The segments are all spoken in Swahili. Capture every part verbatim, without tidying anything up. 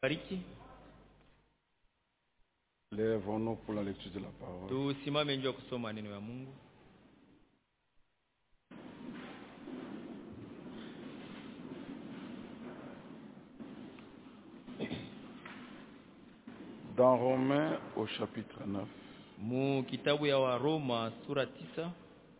Bariki. Lèvons-nous pour la lecture de la parole. Tusimame njoo kusoma neno ya Mungu. Dans Romains au chapitre neuf. Mu kitabu ya Waroma sura tisa.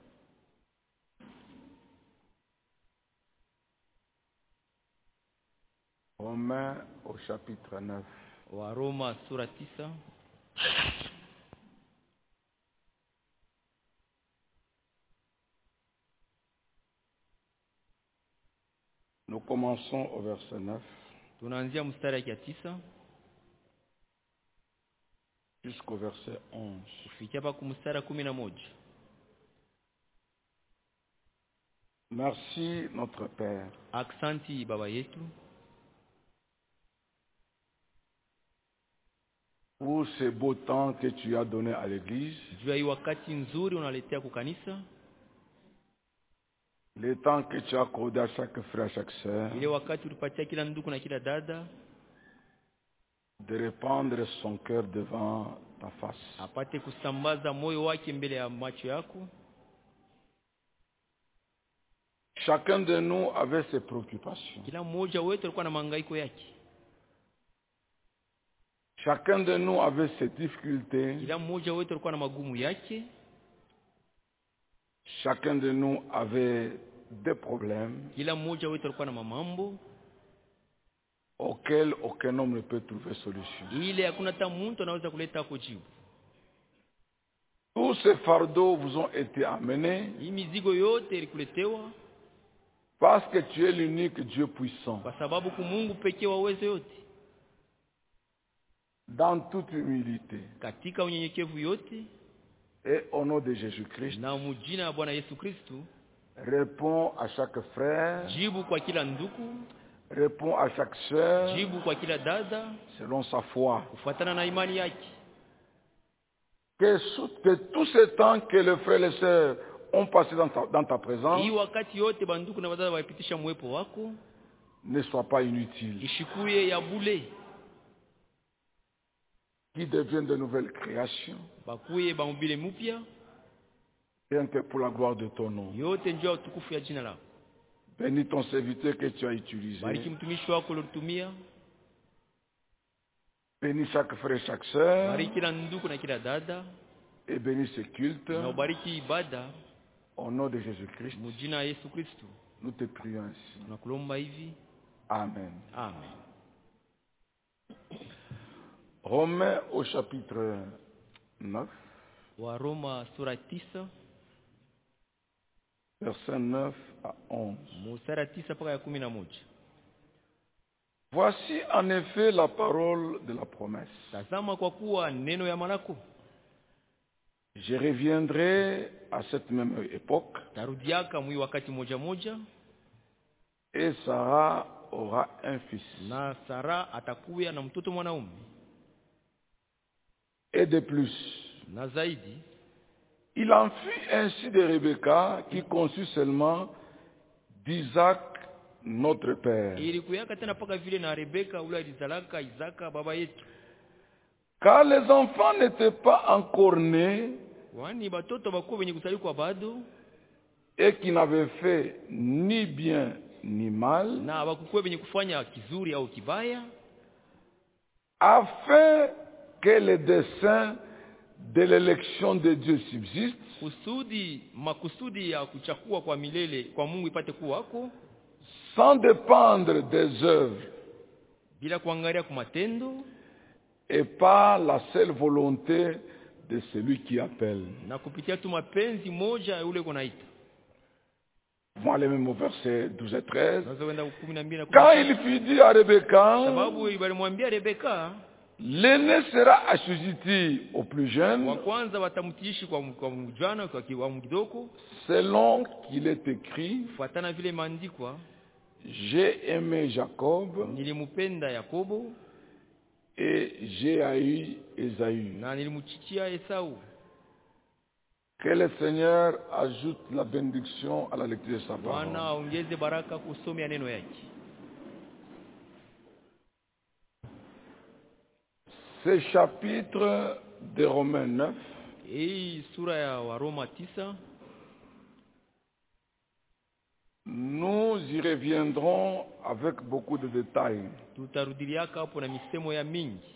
Romains au chapitre neuf. Waroma sura tisa. Nous commençons au verset neuf. Tunaanzia mstari ya tisa jusqu'au verset onze. kufikia pa kumstari kumi na moja. Merci notre Père. Aksanti baba yetu pour ce beau temps que tu as donné à l'église. juu ya wakati nzuri unaletea kukanisa. Le temps que tu as accordé à chaque frère, à chaque sœur. Ile wakati ulipatia kila ndugu na kila dada de répandre son cœur devant ta face. apate kusambaza moyo wake mbele ya macho yako. Chacun de nous avait ses préoccupations. Kila mmoja wetu alikuwa na mahangaiko yake. Chacun de nous avait ses difficultés. Kila mmoja wetu alikuwa na magumu yake. Chacun de nous avait des problèmes. Kila mmoja wetu alikuwa na mamambo auquel aucun homme ne peut trouver solution. Ile hakuna hata mtu anaweza kuleta kujibu. Tous ces fardeaux vous ont été amenés. Hii mizigo yote ilikuletewa parce que tu es l'unique Dieu puissant. Kwa sababu ku Mungu pekee wa uwezo yote. Dans toute humilité. Katika unyenyekevu yote. Et au nom de Jésus-Christ. Na mjina la Bwana Yesu Kristo. Réponds à chaque frère. Jibu kwa kila ndugu. Réponds à chaque sœur. Jibu kwa kila dada. Selon sa foi. Kufuatana na imani yake. Que, que tout ce temps que les frères et les sœurs ont passé dans ta, dans ta présence. Hii wakati yote banduku na wadada waipitisha mwepo wako. Ne soit pas inutile. Ishikuye ya bule. Qui deviennent de nouvelles créations. Bakuye baumbile mupya. Rien que pour la gloire de ton nom. Yote njoo utukufu ya jina lako. Bénis ton serviteur que tu as utilisé. Bariki mtumishi wako ulitumia. Bénis chaque frère et chaque sœur. Bariki kila ndugu na kila dada. Et bénis ce culte. Na ubariki ibada. Au nom de Jésus-Christ. Mujina ya Yesu Kristo. Nous te prions ainsi. Tunakulomba hivi. Amen. Amen. Romains au chapitre neuf. Waroma sura tisa. Verset neuf à onze. Mstari tisa mpaka kumi na moja. Voici en effet la parole de la promesse. Tazama kwa kuwa neno ya malako. Je reviendrai à cette même époque. Tarudiaka mwi wakati moja moja. Et Sarah aura un fils. Na Sara atakuwa na mtoto mwanaume. Et de plus. Na zaidi. Il en fut ainsi de Rebecca qui conçut seulement d'Isaac notre père. Ilikuyaka tena paka vile na Rebeka ule alizalaka Isaka baba yetu. Car les enfants n'étaient pas encore nés. Wani batoto bakuwa wenye kuzaliwa bado. Et qui n'avaient fait ni bien ni mal. Na bakuwa wenye kufanya kizuri au kibaya. Afin que les desseins de l'élection de Dieu subsiste. Kusudi makusudi ya kuchakua kwa milele kwa Mungu ipate kuwako. Sans dépendre des œuvres. Bila kuangalia kwa matendo. Et par la seule volonté de celui qui appelle. Na kupitia tu mapenzi moja yule kunaita. Moi les mêmes au verset douze et treize. Quand il fut dit à Rebecca. Sababu walimwambia Rebeka. L'aîné sera assujetti au plus jeune. Wa kwanza watamtiishi kwa kwa mjana kwa kiwango kidogo. Selon qu'il est écrit. Fuatana vile maandikwa. J'ai aimé Jacob. Nilimupenda Yakobo. Et j'ai haï Esaü. Na nilimuchikia Esau. Que le Seigneur ajoute la bénédiction à la lecture de sa parole. Bwana ongeze baraka kusomea neno yake. Ce chapitre de Romains neuf, hii sura ya Waroma tisa, nous y reviendrons avec beaucoup de détails. tutarudiliaka hapo na misemo ya mingi.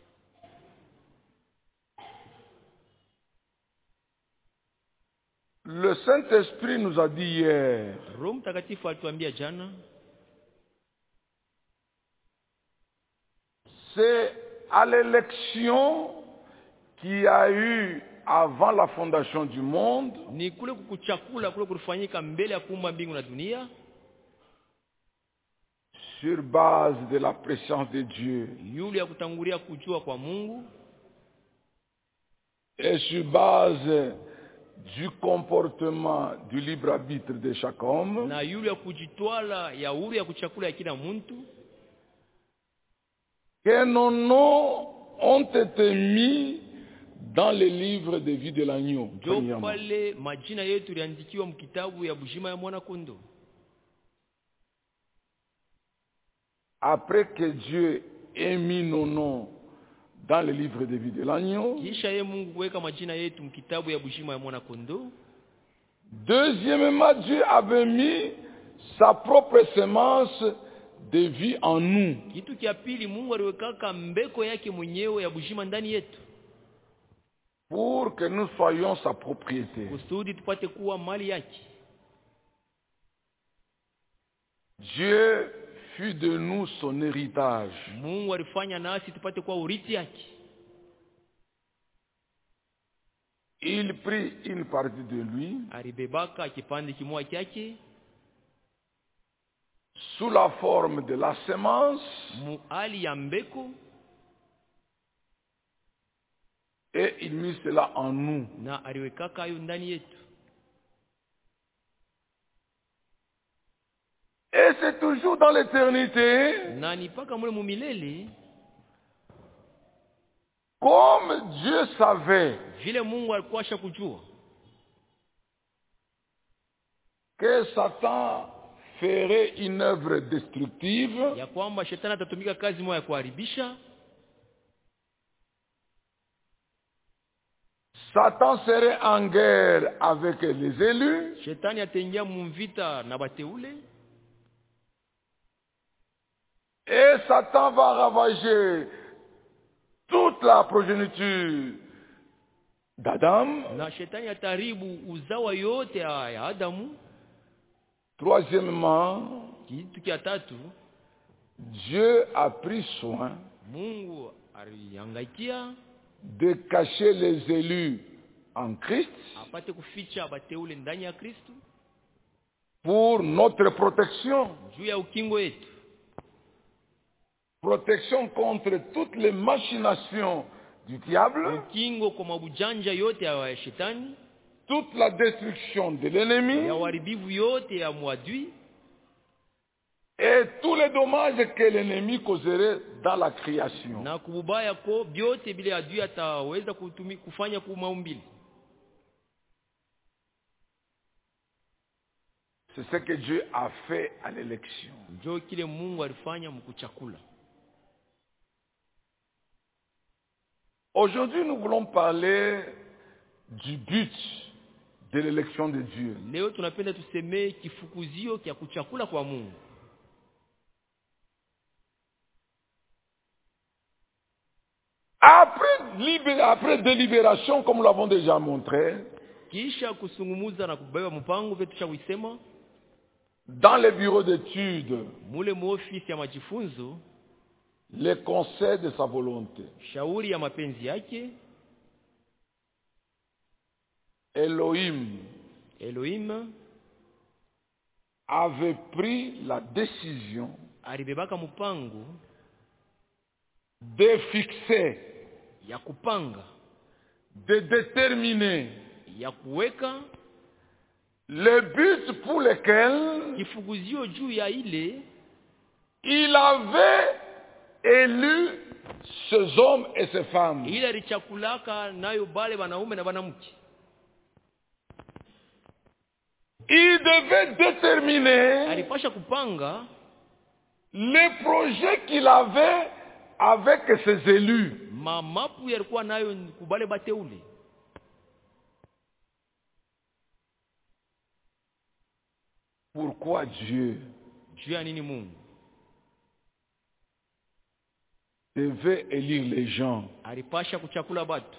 Le Saint-Esprit nous a dit hier, Roho Mtakatifu alituambia jana, c'est à l'élection qu'il y a eu avant la fondation du monde, ni kule kukuchakula kule kulifanyika mbele ya kuumba mbingu na dunia, sur base de la présence de Dieu yule ya kutangulia kujua kwa Mungu, et sur base du comportement du libre arbitre de chaque homme, na yule ya kujitwala ya huru ya kuchakula ya kila mtu, que nos noms ont été mis dans le livre de vie de l'agneau. ndio pale majina yetu yaliandikiwa mkitabu ya bujima ya mwana kondo. Après que Dieu ait mis nos noms dans le livre de vie de l'agneau, Kisha ye Mungu kuweka majina yetu mkitabu ya bujima ya mwana kondo, deuxièmement, Dieu avait mis sa propre semence de vie en nous. kitu kia pili Mungu aliweka mbeko yake mwenyewe ya bujima ndani yetu, Pour que nous soyons sa propriété. kusudi tupate kuwa mali yake. Dieu fit de nous son héritage. Mungu alifanya nasi tupate kuwa urithi yake. Il prit une partie de lui Alibebaka kipande kimoja chake sous la forme de la semence mu hali ya mbeko, et il mit cela en nous. na aliwekaka hayo ndani yetu. Et c'est toujours dans l'éternité, Na ni paka mule mumilele, comme Dieu savait vile Mungu alikuwa kujua que Satan ferait une œuvre destructive, ya kwamba shetani atatumika kazi moja ya kuharibisha. Satan serait en guerre avec les élus, Shetani ataingia mumvita na bateule, et Satan va ravager toute la progéniture d'Adam. na shetani ataribu uzawa yote ya ya Adamu. Troisièmement, Kitu kia tatu, Dieu a pris soin Mungu alihangaikia de cacher les élus en Christ apate kuficha bateule ndani ya Kristo pour notre protection. juu ya ukingo yetu, Protection contre toutes les machinations du diable, ukingo kwa mabujanja yote ya shetani, toute la destruction de l'ennemi ya uharibifu yote ya mwadui, et tous les dommages que l'ennemi causerait dans la création. na kububaya ko byote bile adui ataweza kutumi kufanya kwa maumbili. C'est ce que Dieu a fait à l'élection. Ndio kile Mungu alifanya mkuchakula. Aujourd'hui, nous voulons parler du but de l'élection de Dieu. Leo tunapenda tuseme kifukuzio kia kuchakula kwa Mungu. Après, libé- après délibération, comme nous l'avons déjà montré, Kisha kusungumuza na kubeba mpango vetu cha kuisema dans les bureaux d'études, mule mu ofisi ya majifunzo, les conseils de sa volonté, shauri ya mapenzi yake, Elohim Elohim avait pris la décision alibebaka mpango de fixer, ya kupanga, de déterminer ya kuweka le but pour lequel kifukuzio juu ya ile il avait élu ces hommes et ces femmes. ile alichakulaka nayo bale wanaume na wanamke. Il devait déterminer Alipasha kupanga les projets qu'il avait avec ses élus. ma mapu yalikuwa nayo kubale bateule. Pourquoi Dieu Juu ya nini Mungu devait élire les gens? alipasha kuchakula batu?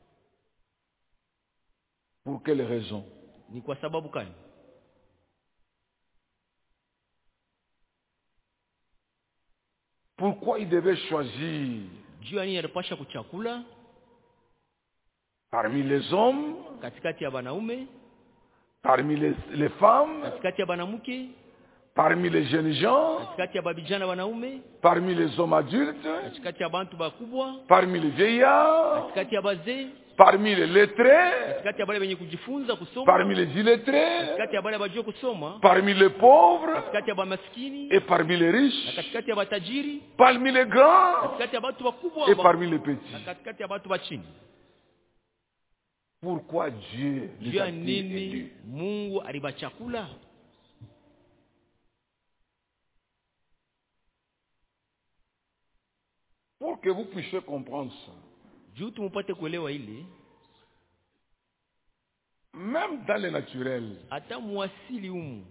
Pour quelle raison? Ni kwa sababu gani? Pourquoi il devait choisir Juu ya nini alipasha kuchakula parmi les hommes, katikati ya banaume, parmi les, les femmes, katikati ya banamuke, parmi les jeunes gens, katikati ya babijana wanaume, parmi les hommes adultes, katikati ya bantu bakubwa, parmi les vieillards, katikati ya bazee, parmi les lettrés, katikati ya bale wenye kujifunza kusoma, parmi les illettrés, katikati ya bale bajua kusoma, parmi les pauvres katikati ya bamaskini, et parmi les na riches, katikati ya batajiri, parmi les grands katikati ya batu bakubwa et parmi les na petits. katikati ya batu bachini. Pourquoi Dieu Juu les ya a-t-il nini élus? Mungu alibachakula? Pour que vous puissiez comprendre ça, Juu tumupate kuelewa ile, même dans le naturel, hata muasili umu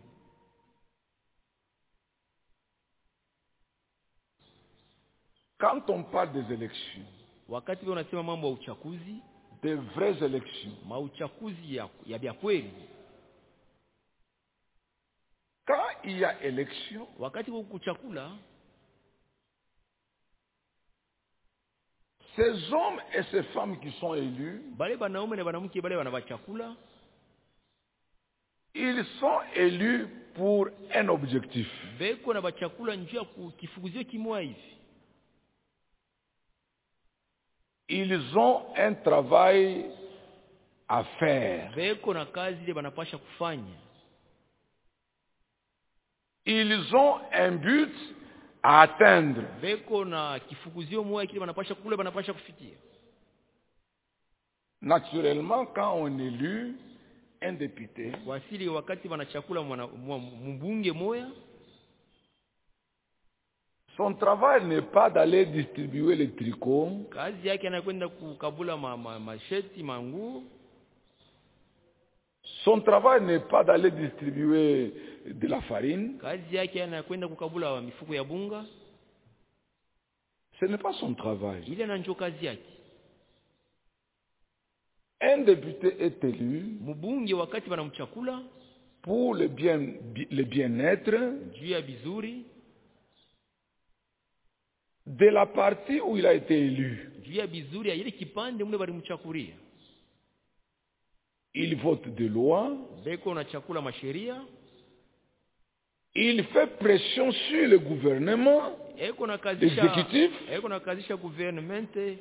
quand on parle des élections, wakati wewe unasema mambo ya uchaguzi, des vraies élections, mauchaguzi ya, ya bya kweli, quand il y a élection, wakati wa kuchakula, ces hommes et ces femmes qui sont élus, bale banaume na banamuke bale wanabachakula, ils sont élus pour un objectif. beko na bachakula njia ya kifukuzio kimwa hivi. Ils ont un travail à faire. Beko na kazi ile banapasha kufanya. Ils ont un but à atteindre. Beko na kifukuzio moja kile banapasha kule banapasha kufikia. Naturellement, quand on élit un député, Wasili wakati banachakula mwana mbunge moya, son travail n'est pas d'aller distribuer les tricots, kazi yake anakwenda kukabula ma, ma, masheti manguo. son travail n'est pas d'aller distribuer de la farine. Kazi yake anakwenda kukabula mifuko ya bunga. Ce n'est pas son travail. Ile na njo kazi yake. Un député est élu Mbunge wakati banamchakula pour le bien, le bien-être juu ya bizuri de la partie où il a été élu. juu ya bizuri ya ile kipande mule balimchakuria. Il vote des lois, Beko na chakula masheria, il fait pression sur le gouvernement, eko na kazisha l'exécutif, eko na kazisha gouvernement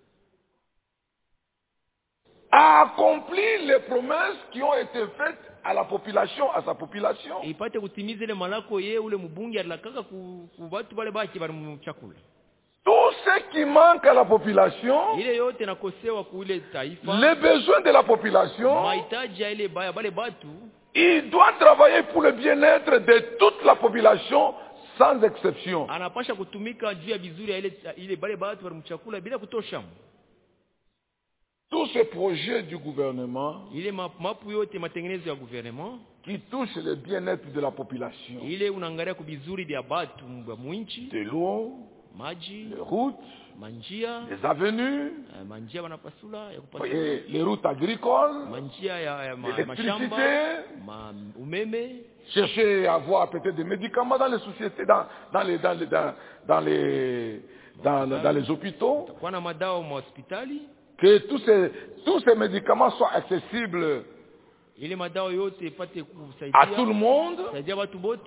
a accompli les promesses qui ont été faites à la population, à sa population. ipate kutimiza ile malako ye ule mbunge alakaka ku, ku batu bale baki balimchakula. Tout ce qui manque à la population, Ile yote nakosewa ku ile taifa, les besoins de la population, mahitaji ya ile baya bale batu, il doit travailler pour le bien-être de toute la population sans exception. anapasha kutumika juu ya bizuri ya ile ile bale batu balimchakula bila kutosha. Tous ces projets du gouvernement Ile mapu yote matengenezo ya gouvernement, qui touchent le bien-être de la population, ile unaangalia kubizuri bya batu mwinchi, de l'eau, maji, les routes, manjia, les avenues, eh, manjia wanapasula ya kupasula, et les routes agricoles, manjia ya, ya ma, l'électricité, mashamba, ma, umeme, chercher à avoir peut-être des médicaments dans les sociétés, dans, dans les, dans les, dans, dans les, dans, dans les hôpitaux, kwa na madawa ma hospitali, que tous ces, tous ces médicaments soient accessibles ile madawa yote ipate à tout le kusaidia monde. saidia watu bote.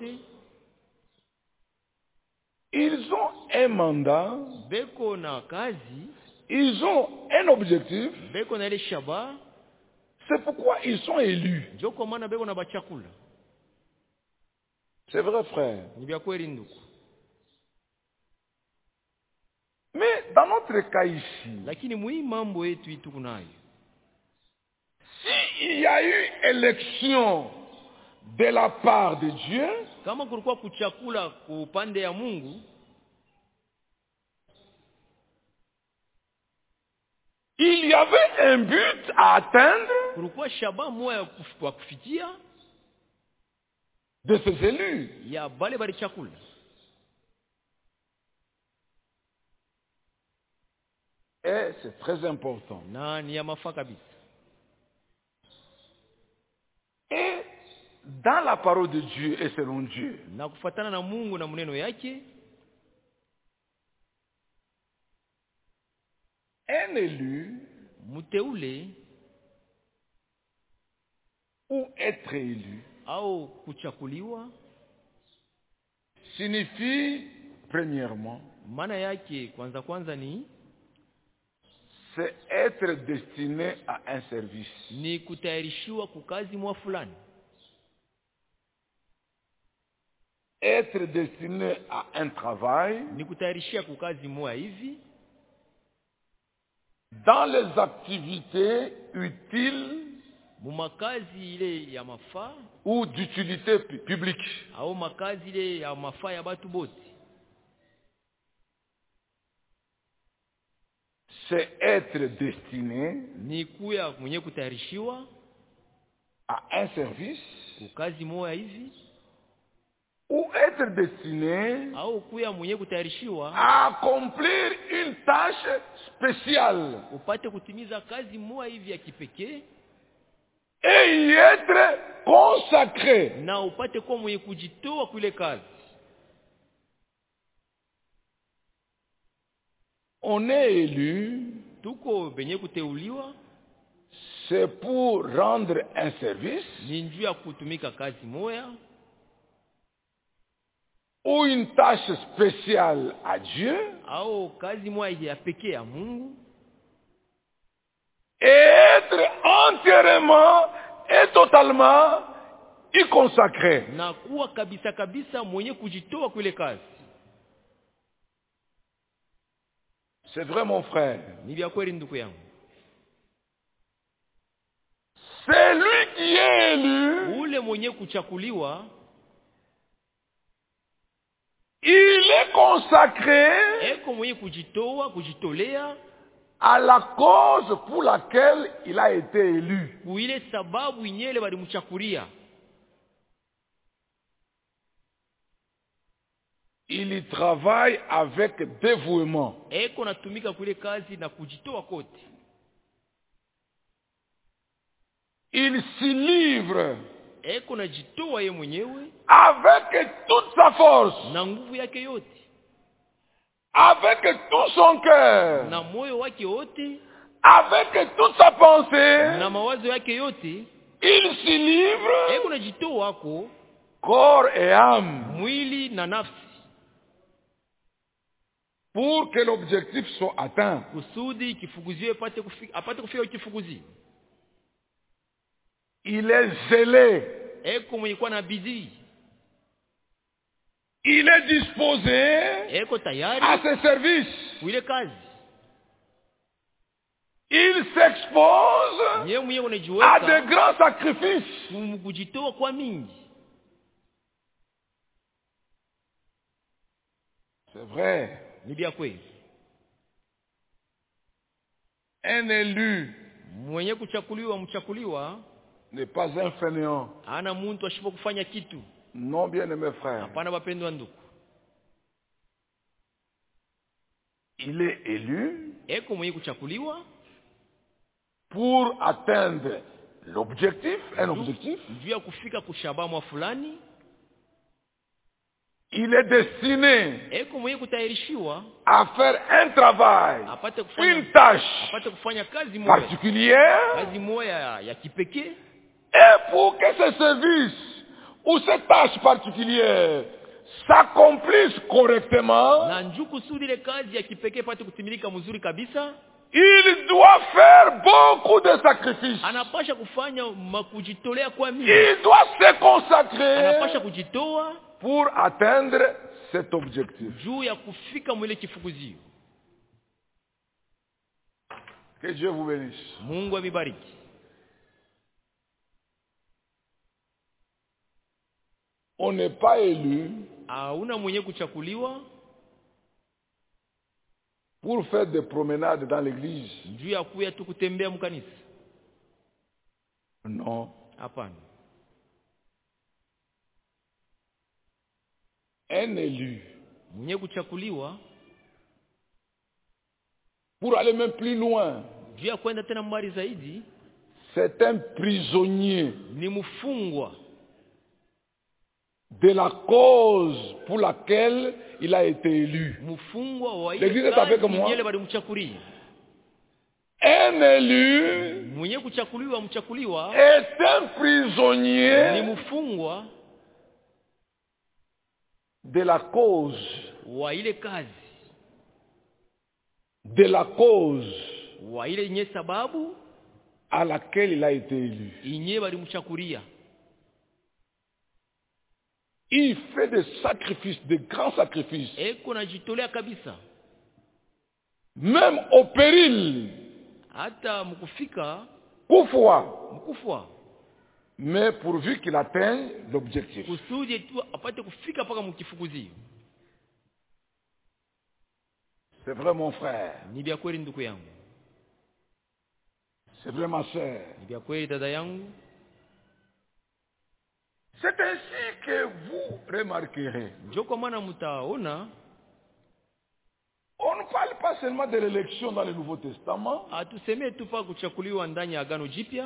Ils ont un mandat, Beko na kazi, ils ont un objectif, beko na ile shaba, c'est pourquoi ils sont élus. njo kwa maana beko na bachakula. C'est vrai, frère. Ni vya kweli ndugu. Mais dans notre cas ici, Lakini mwi mambo yetu itu kunayo, s'il y a eu élection de la part de Dieu, kama kulikuwa kuchakula ku upande ya Mungu, y avait un but à atteindre kulikuwa shabaha moja ya kuf- kwa kufikia de ces élus. ya bale bali chakula. Et c'est très important. Na ni ya mafaa kabisa. Et dans la parole de Dieu et selon Dieu, Na kufuatana na Mungu na maneno yake, un élu mteule ou être élu au kuchakuliwa signifie, premièrement, maana yake kwanza kwanza ni c'est être destiné à un service. ni kutayarishiwa kukazi mwa fulani. Être destiné à un travail Ni kutayarishia kukazi mwa hivi dans les activités utiles mumakazi ile ya mafaa ou d'utilité pu- publique. au makazi ile ya mafaa ya batu bote. C'est être destiné Ni kuya mwenye kutayarishiwa à un service kukazi moja hivi ou être destiné au kuya mwenye kutayarishiwa à accomplir une tâche spéciale upate kutimiza kazi moja hivi ya kipekee et y être consacré. na upate kuwa mwenye kujitoa kule kazi. On est élu, Tuko benye kuteuliwa c'est pour rendre un service ni njuu ya kutumika kazi moja ou une tâche spéciale à Dieu au kazi moja ya pekee ya Mungu et être entièrement et totalement y consacré. na kuwa kabisa kabisa mwenye kujitoa kule kazi. C'est vrai, mon frère. Ni vya kweli ndugu yangu. C'est lui qui est élu. Ule mwenye kuchakuliwa Il est consacré eko mwenye kujitoa kujitolea à la cause pour laquelle il a été élu. kuile sababu inyele balimchakulia. Il y travaille avec dévouement. Eko natumika kule kazi na kujitoa kote. Il s'y livre Eko najitoa ye mwenyewe avec toute sa force, na nguvu yake yote avec tout son cœur, na moyo wake wote avec toute sa pensée. na mawazo yake yote. Il s'y livre Eko najitoa wako corps et âme mwili na nafsi pour que l'objectif soit atteint. kusudi kifuguziwe apate kufika apate kufika kifuguzi. Il est zélé. Eko mwenye kuwa na bidii, Il est disposé eko à tayari ses services. kuile kazi. Il s'expose Yeye mwenyewe à de unajiweka grands sacrifices. kujitoa kwa mingi. C'est vrai. Ni bia kweli. Un élu Mwenye kuchakuliwa mchakuliwa n'est pas un fainéant. ana muntu ashipo kufanya kitu. Non, bien-aimés frères. Hapana wapendwa ndugu. Il est élu Eko mwenye kuchakuliwa pour atteindre l'objectif, un objectif. juu ya kufika kushabamwa fulani. Il est destiné Eko mwenye kutayarishiwa à faire un travail, apate une kufanya tâche apate kufanya kazi moja, particulière, kazi moja ya, ya kipekee, et pour que ce service ou cette tâche particulière s'accomplisse correctement, na njoo kusudi ile kazi ya kipekee pate kutimilika mzuri kabisa. il doit faire beaucoup de sacrifices. Anapasha kufanya makujitolea kwa mimi, Il doit se consacrer anapasha kujitoa pour atteindre cet objectif. juu ya kufika mwile kifukuzio. Que Dieu vous bénisse. Mungu abibariki. On n'est pas élu Hauna mwenye kuchakuliwa pour faire des promenades dans l'église. juu ya kuya tu kutembea mkanisa. Non. Hapana. Un élu, Mwenye kuchakuliwa pour aller même plus loin, juu ya kwenda tena mbali zaidi, c'est un prisonnier ni mfungwa de la cause pour laquelle il a été élu. mfungwa wa L'église ile est avec kazi moi. ile bali mchakulia. Un élu Mwenye kuchakuliwa mchakuliwa est un ni prisonnier mfungwa de la cause, wa ile kazi, de la cause wa ile yenye sababu à laquelle il a été élu. yenye bali mchakulia. Il fait des sacrifices, des grands sacrifices, Eko najitolea kabisa, même au péril, hata mkufika coufois, mkufwa, mais pourvu qu'il atteigne l'objectif. kusudi tu apate kufika paka mkifukuzio. C'est vrai mon frère, Ni vya kweli ndugu yangu, c'est vrai ma soeur. ni vya kweli dada yangu. C'est ainsi que vous remarquerez. Ndio kwa maana mtaona On ne parle pas seulement de l'élection dans le Nouveau Testament, atusemee tu pa kuchakuliwa ndani ya Agano Jipya.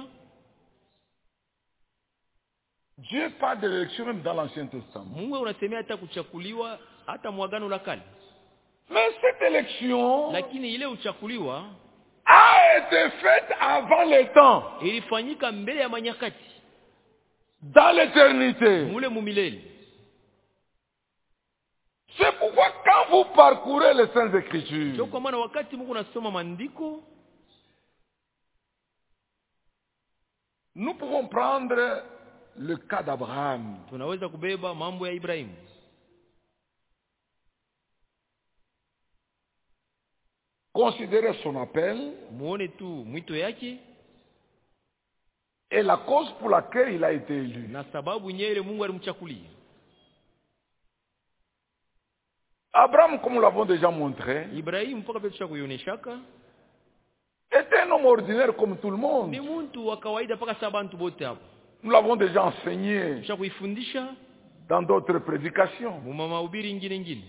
Dieu parle de l'élection même dans l'Ancien Testament. Mungu unasemea hata kuchakuliwa hata mwagano la kale. Mais cette élection Lakini ile uchakuliwa a été faite avant le temps, ilifanyika mbele ya manyakati, dans l'éternité. mule mumilele. C'est pourquoi quand vous parcourez les Saintes Ndio Écritures, kwa maana wakati Mungu anasoma maandiko, nous pouvons prendre le cas d'Abraham. tunaweza kubeba mambo ya Ibrahimu. Considérez son appel Muone tu mwito yake et la cause pour laquelle il a été élu. na sababu yenyewe ile Mungu alimchakulia. Abraham, comme nous l'avons déjà montré, Ibrahimu mpaka pia tushakuioneshaka était un homme ordinaire comme tout le monde. ni mtu wa kawaida mpaka sabantu bote hapo. Nous l'avons déjà enseigné Tushakuifundisha dans d'autres prédications. mu mahubiri ingine ingine.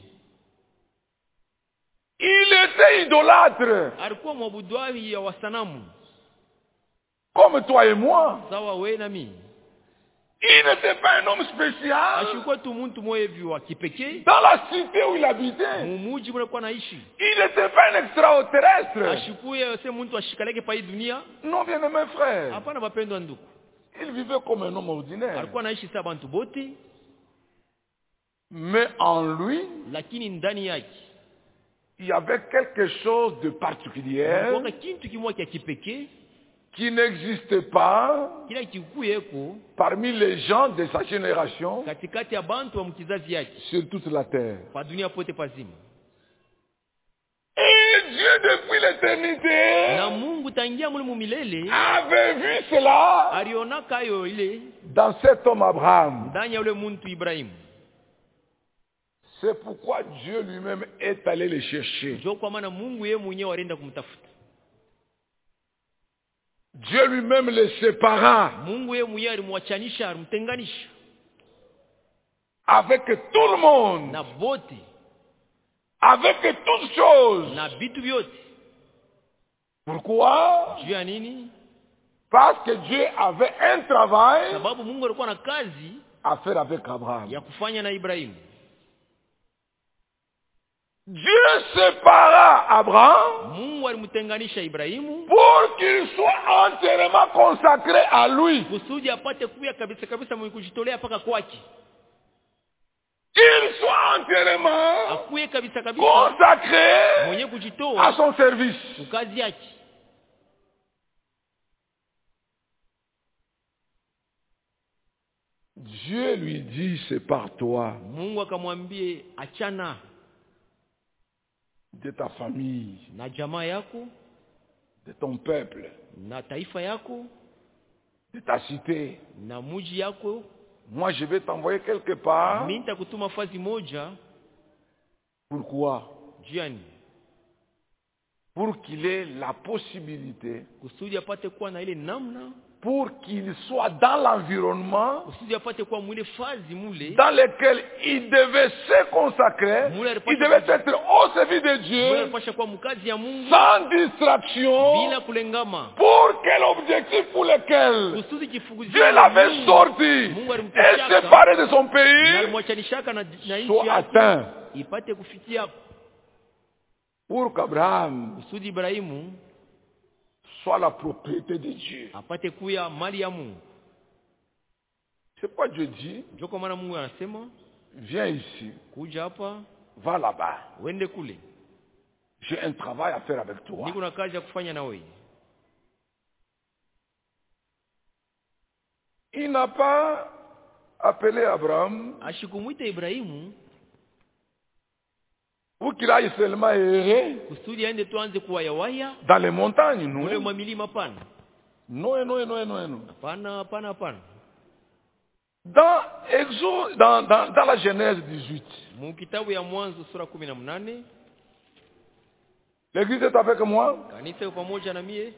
Il était idolâtre, Alikuwa mwabuduaji ya wasanamu comme toi et moi. sawa we na mimi. Il n'était pas un homme spécial. Ashikuwa tu mtu mwevi wa kipekee Dans la cité où il habitait, mumuji mlikuwa naishi. il n'était pas un extraterrestre. Ashikuye se mtu ashikaleke pa hii dunia. Non, bien aimé frère. Hapana bapendwa ndugu. Il vivait comme un homme ordinaire. Alikuwa naishi sawa bantu bote, Mais en lui, lakini ndani yake il y avait quelque chose de particulier kulikuwa kitu kimoja cha kipekee qui n'existait pas kila kikuyeko parmi les gens de sa génération katikati ya bantu wa mkizazi yake sur toute la terre. pa dunia pote pazima. Et Dieu, depuis l'éternité, Na Mungu tangia mule mumilele avait vu cela alionaka hayo ile dans cet homme Abraham. ndani ya ule muntu Ibrahimu. C'est pourquoi Dieu lui-même est allé le chercher. Ndio kwa maana Mungu yeye mwenyewe alienda kumtafuta. Dieu lui-même le sépara Mungu yeye mwenyewe alimwachanisha, alimtenganisha avec tout le monde, na bote avec toutes choses. na vitu vyote. Pourquoi? Juu ya nini? Parce que Dieu avait un travail Sababu Mungu alikuwa na kazi à faire avec Abraham. ya kufanya na Ibrahimu. Dieu sépara Abraham Mungu alimtenganisha Ibrahimu pour qu'il soit entièrement consacré à lui. kusudi apate kuya kabisa kabisa mwenye kujitolea paka kwake. Qu'il soit entièrement Akuye kabisa kabisa consacré mwenye à kujitoa son service. kazi yake. Dieu lui dit, sépare-toi Mungu akamwambie achana de ta famille, na jamaa yako de ton peuple, na taifa yako de ta cité. na muji yako. Moi, je vais t'envoyer quelque part. Mimi nitakutuma fazi moja. Pourquoi? Jiani pour qu'il ait la possibilité, kusudi apate kuwa na ile namna, pour qu'il soit dans l'environnement kusudi apate kuwa mwile fazi mule dans lequel il devait se consacrer, il devait être au service de mule Dieu, alipasha kuwa mkazi ya Mungu sans distraction, bila kulengama, pour quel objectif pour lequel kusudi kifuguzio Dieu l'avait sorti Mungu et alimtoshaka séparé de son na pays, alimwachanishaka na, na nchi soit yake atteint. ipate kufikia, Pour qu'Abraham kusudi Ibrahimu soit la propriété de Dieu. apate kuya mali ya Mungu. C'est pourquoi Dieu dit, Ndio kwa maana Mungu anasema viens ici, kuja hapa, va là-bas. uende kule, J'ai un travail à faire avec toi. niko na kazi ya kufanya na wewe. Il n'a pas appelé Abraham Ashikumuita Ibrahimu pour qu'il aille seulement errer kusudi aende tuanze kuwayawaya dans les montagnes, mule non? mwa milima. Pana Non, non, non, non, non. pana pana pana. Dans, Exode, dans, dans, dans la Genèse dix-huit, Mu kitabu ya Mwanzo sura kumi na mnane, l'église est avec moi. kanisa yu pamoja na mie.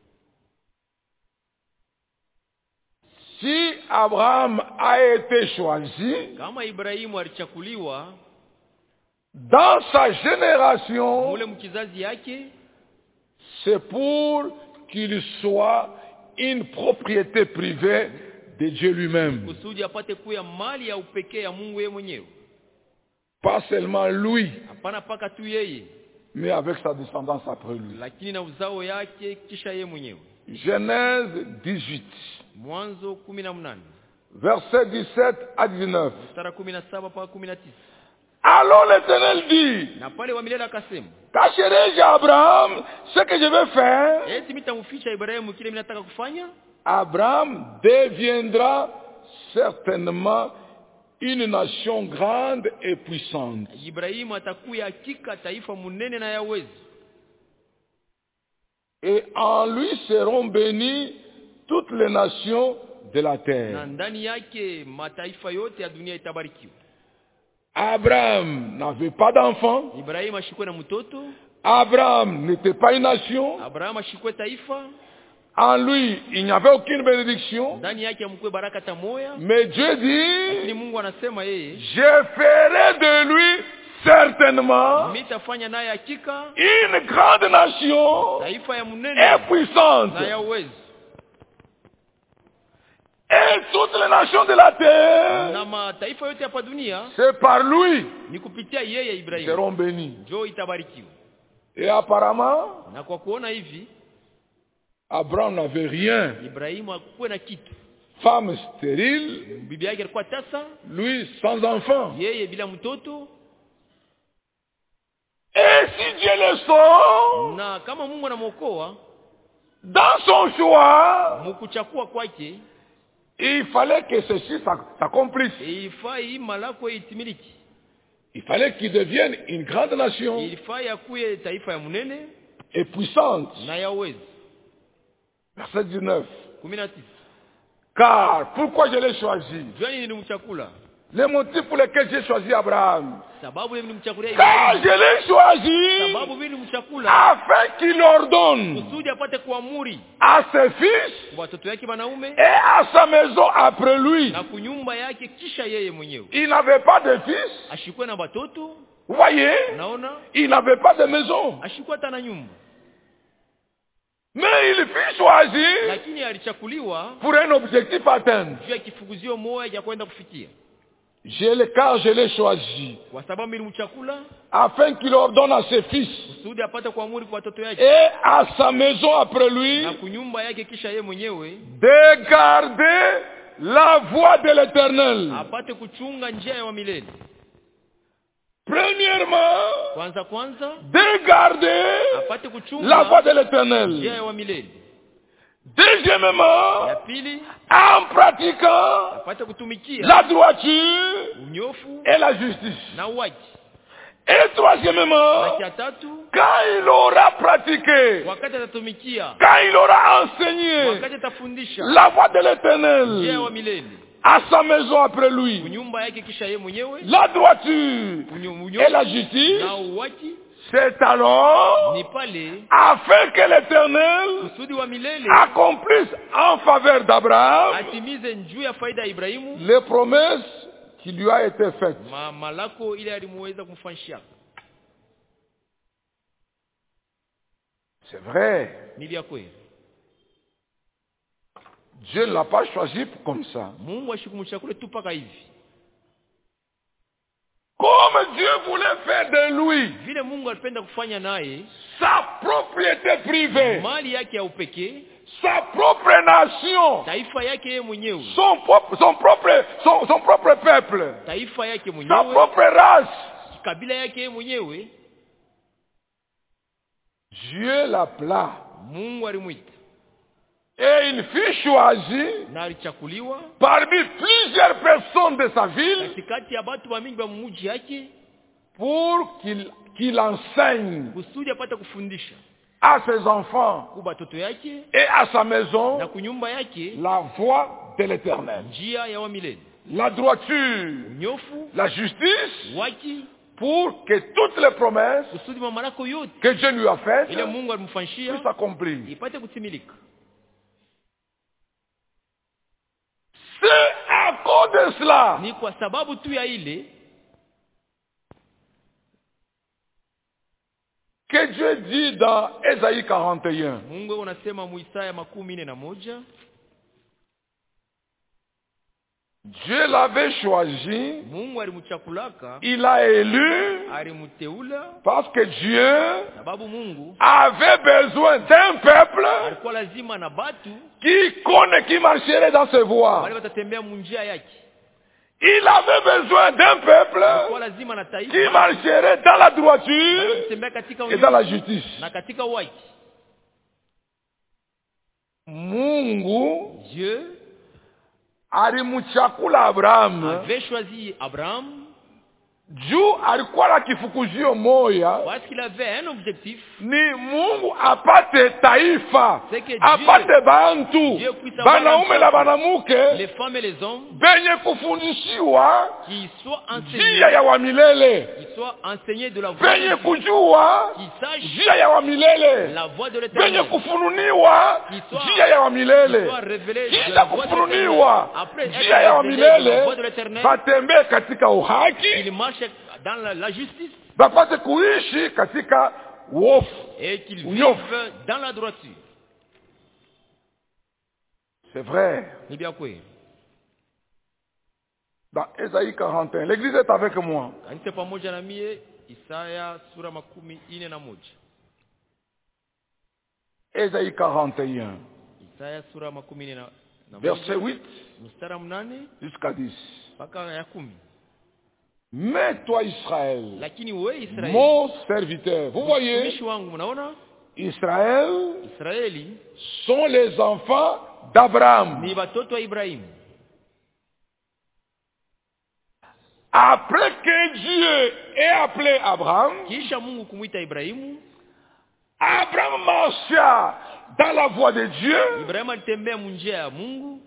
Si Abraham a été choisi, Kama Ibrahimu alichakuliwa dans sa génération, mule mkizazi yake, c'est pour qu'il soit une propriété privée de Dieu lui-même. kusudi apate kuya mali ya upekee ya Mungu yeye mwenyewe. Pas seulement lui, Hapana paka tu yeye, mais avec sa descendance après lui. lakini na uzao yake kisha yeye mwenyewe. Genèse dix-huit, Mwanzo kumi na mnane versets dix-sept à dix-neuf. mstari kumi na saba mpaka kumi na tisa. Alors l'Éternel dit, Na pale wa milele akasema, cacherai-je à Abraham ce que je vais faire? eti mitamficha Ibrahimu kile mimi nataka kufanya? Abraham deviendra certainement une nation grande et puissante. Ibrahimu atakuya hakika taifa munene na ya uwezo, Et en lui seront bénies toutes les nations de la na terre. ndani yake mataifa yote ya dunia itabarikiwa. Abraham n'avait pas d'enfant. Ibrahimu ashikwe na mtoto, Abraham n'était pas une nation. Abrahamu ashikwe taifa, En lui, il n'y avait aucune bénédiction. ndani yake amkwe baraka ta moya. Mais Dieu Lakini dit, Mungu anasema yeye, je ferai de lui certainement mitafanya naye hakika une grande nation taifa ya et munene puissante. na ya uwezo, Et toutes les nations de la terre, na mataifa yote hapa dunia c'est par lui, ni kupitia yeye Ibrahimu seront bénis. ndio itabarikiwa. Et apparemment, Na kwa kuona hivi, Abraham n'avait rien. Ibrahimu hakuwa na kitu, Femme stérile, bibi yake alikuwa tasa, lui sans enfant. yeye bila mtoto. Et si Dieu le sort, Na kama Mungu anamwokoa dans son choix, mukuchakua kwake, il fallait que ceci s'accomplisse. ilifaa hii malako itimiliki, Il fallait qu'il devienne une grande nation ilifaa yakuye taifa ya munene et puissante. na ya uwezo. Verset dix-neuf. kumi na tisa. Car, pourquoi je l'ai choisi? Jwani nilimchakula, Le motif pour lequel j'ai choisi Abraham. sababu mimi nilimchakulia Car Ibrahimu, je l'ai choisi sababu mimi nilimchakula afin qu'il ordonne kusudi apate kuamuri à ses fils kwa watoto yake wanaume et à sa maison après lui. na kunyumba yake kisha yeye mwenyewe. Il n'avait pas de fils. Ashikwe na batoto, Vous voyez? naona Il n'avait pas de maison. ashikwe hata na nyumba, Mais il fut choisi lakini alichakuliwa pour un objectif à atteindre. juu ya kifuguzio moja ya kwenda kufikia. Je l'ai, car je l'ai choisi Kwa sababu nilimchakula afin qu'il ordonne à ses fils kusudi apate kuamuri kwa watoto yake et à sa maison après lui na kunyumba yake kisha yeye mwenyewe de garder la voie de l'Éternel. apate kuchunga njia ya wa milele. Premièrement, Kwanza kwanza de garder apate la kuchunga voie de njia l'Éternel. ya wa milele. Deuxièmement, Ya pili en pratiquant apate kutumikia la droiture unyofu et la justice. na uwaji. Et troisièmement, Na kia tatu, quand il aura pratiqué, wakati atatumikia, quand il aura enseigné wakati atafundisha la voie de njia ya l'Éternel wa milele à sa maison après lui, kunyumba yake kisha yeye mwenyewe la droiture unyo- et la unyofu justice, na uwaji, C'est alors Ni pale afin que l'Éternel kusudi wa milele accomplisse en faveur d'Abraham atimize njuu ya faida ya Ibrahimu les promesses qui lui a été faites. ma malako ile alimuweza kumfanyia. C'est vrai. Ni vya kweli. Dieu ne l'a pas choisi comme ça. Mungu ashikumchakule tu paka hivi. Comme Dieu voulait faire de lui Vile Mungu alipenda kufanya naye sa propriété privée, mali yake ya upekee, sa propre nation, taifa yake yeye mwenyewe, son propre, son propre, son, son propre peuple, taifa yake sa mwenyewe, propre race. kabila yake yeye mwenyewe, Dieu l'appela. Mungu alimwita Et il fut choisi na alichakuliwa parmi plusieurs personnes de sa ville katikati ya watu wa mingi wa mji yake pour qu'il qu'il enseigne kusudi apate kufundisha à ses enfants kwa watoto yake et à sa maison na kunyumba yake la voie de l'Éternel, njia ya wa milele, la droiture, nyofu la justice, waki, pour que toutes les promesses kusudi mamalako yote que Dieu lui a faites ile Mungu alimfanyia puissent s'accomplir. ipate kutimilika. C'est à cause de cela Ni kwa sababu tu ya ile que Dieu dit dans Ésaïe quarante et un, Mungu unasema mu Isaya makumi nne na moja, Dieu l'avait choisi, Mungu alimchakulaka, il a élu, alimuteula parce que Dieu sababu Mungu avait besoin d'un peuple alikuwa lazima na batu qui connaît, qui marcherait dans ses voies. wale watatembea munjia yake. Il avait besoin d'un peuple Alikuwa lazima na qui taifa marcherait dans la droiture kutembea katika et dans la unyofu justice. na katika uwaki. Mungu Dieu alimuchakula Abrahamu avait choisi Abraham juu alikuwa na kifukuzio moya, parce qu'il avait un objectif, ni Mungu apate taifa, c'est que Dieu, apate bantu, Dieu puisse avoir banaume un na peuple, banamuke les femmes et les hommes benye kufundishiwa qui soient njia enseignés, ya wa milele, qui soient enseignés de la voie benye de Dieu, kujua qui sachent njia ya wa milele, la voie de benye l'Éternel, kufununiwa qui soient, njia ya wa qui milele, soient révélés de kisha la voie de l'Éternel. kufununiwa Après être njia ya wa révélés de la milele, voie de l'Éternel, batembee katika uhaki, qu'ils marchent dans la, la justice bapate kuishi katika uofu. et qu'ils Unyofu. vivent dans la droiture. C'est vrai. Ni bien kweli. Dans Ésaïe quarante et un, l'église est avec moi. Kanisa pamoja na mie, Isaya sura makumi ine na moja. Ésaïe quarante et un, Isaya sura makumi ine na na verset moja. huit Mstari mnane jusqu'à dix. mpaka ya kumi. Mais toi, Israël, Lakini wewe Israeli, mon serviteur, vous voyez, mtumishi wangu, mnaona Israël Israeli sont les enfants d'Abraham. ni watoto wa Ibrahimu. Après que Dieu ait appelé Abraham, Kisha Mungu kumwita Ibrahimu, Abraham marcha dans la voie de Dieu. Ibrahimu alitembea munjia ya Mungu.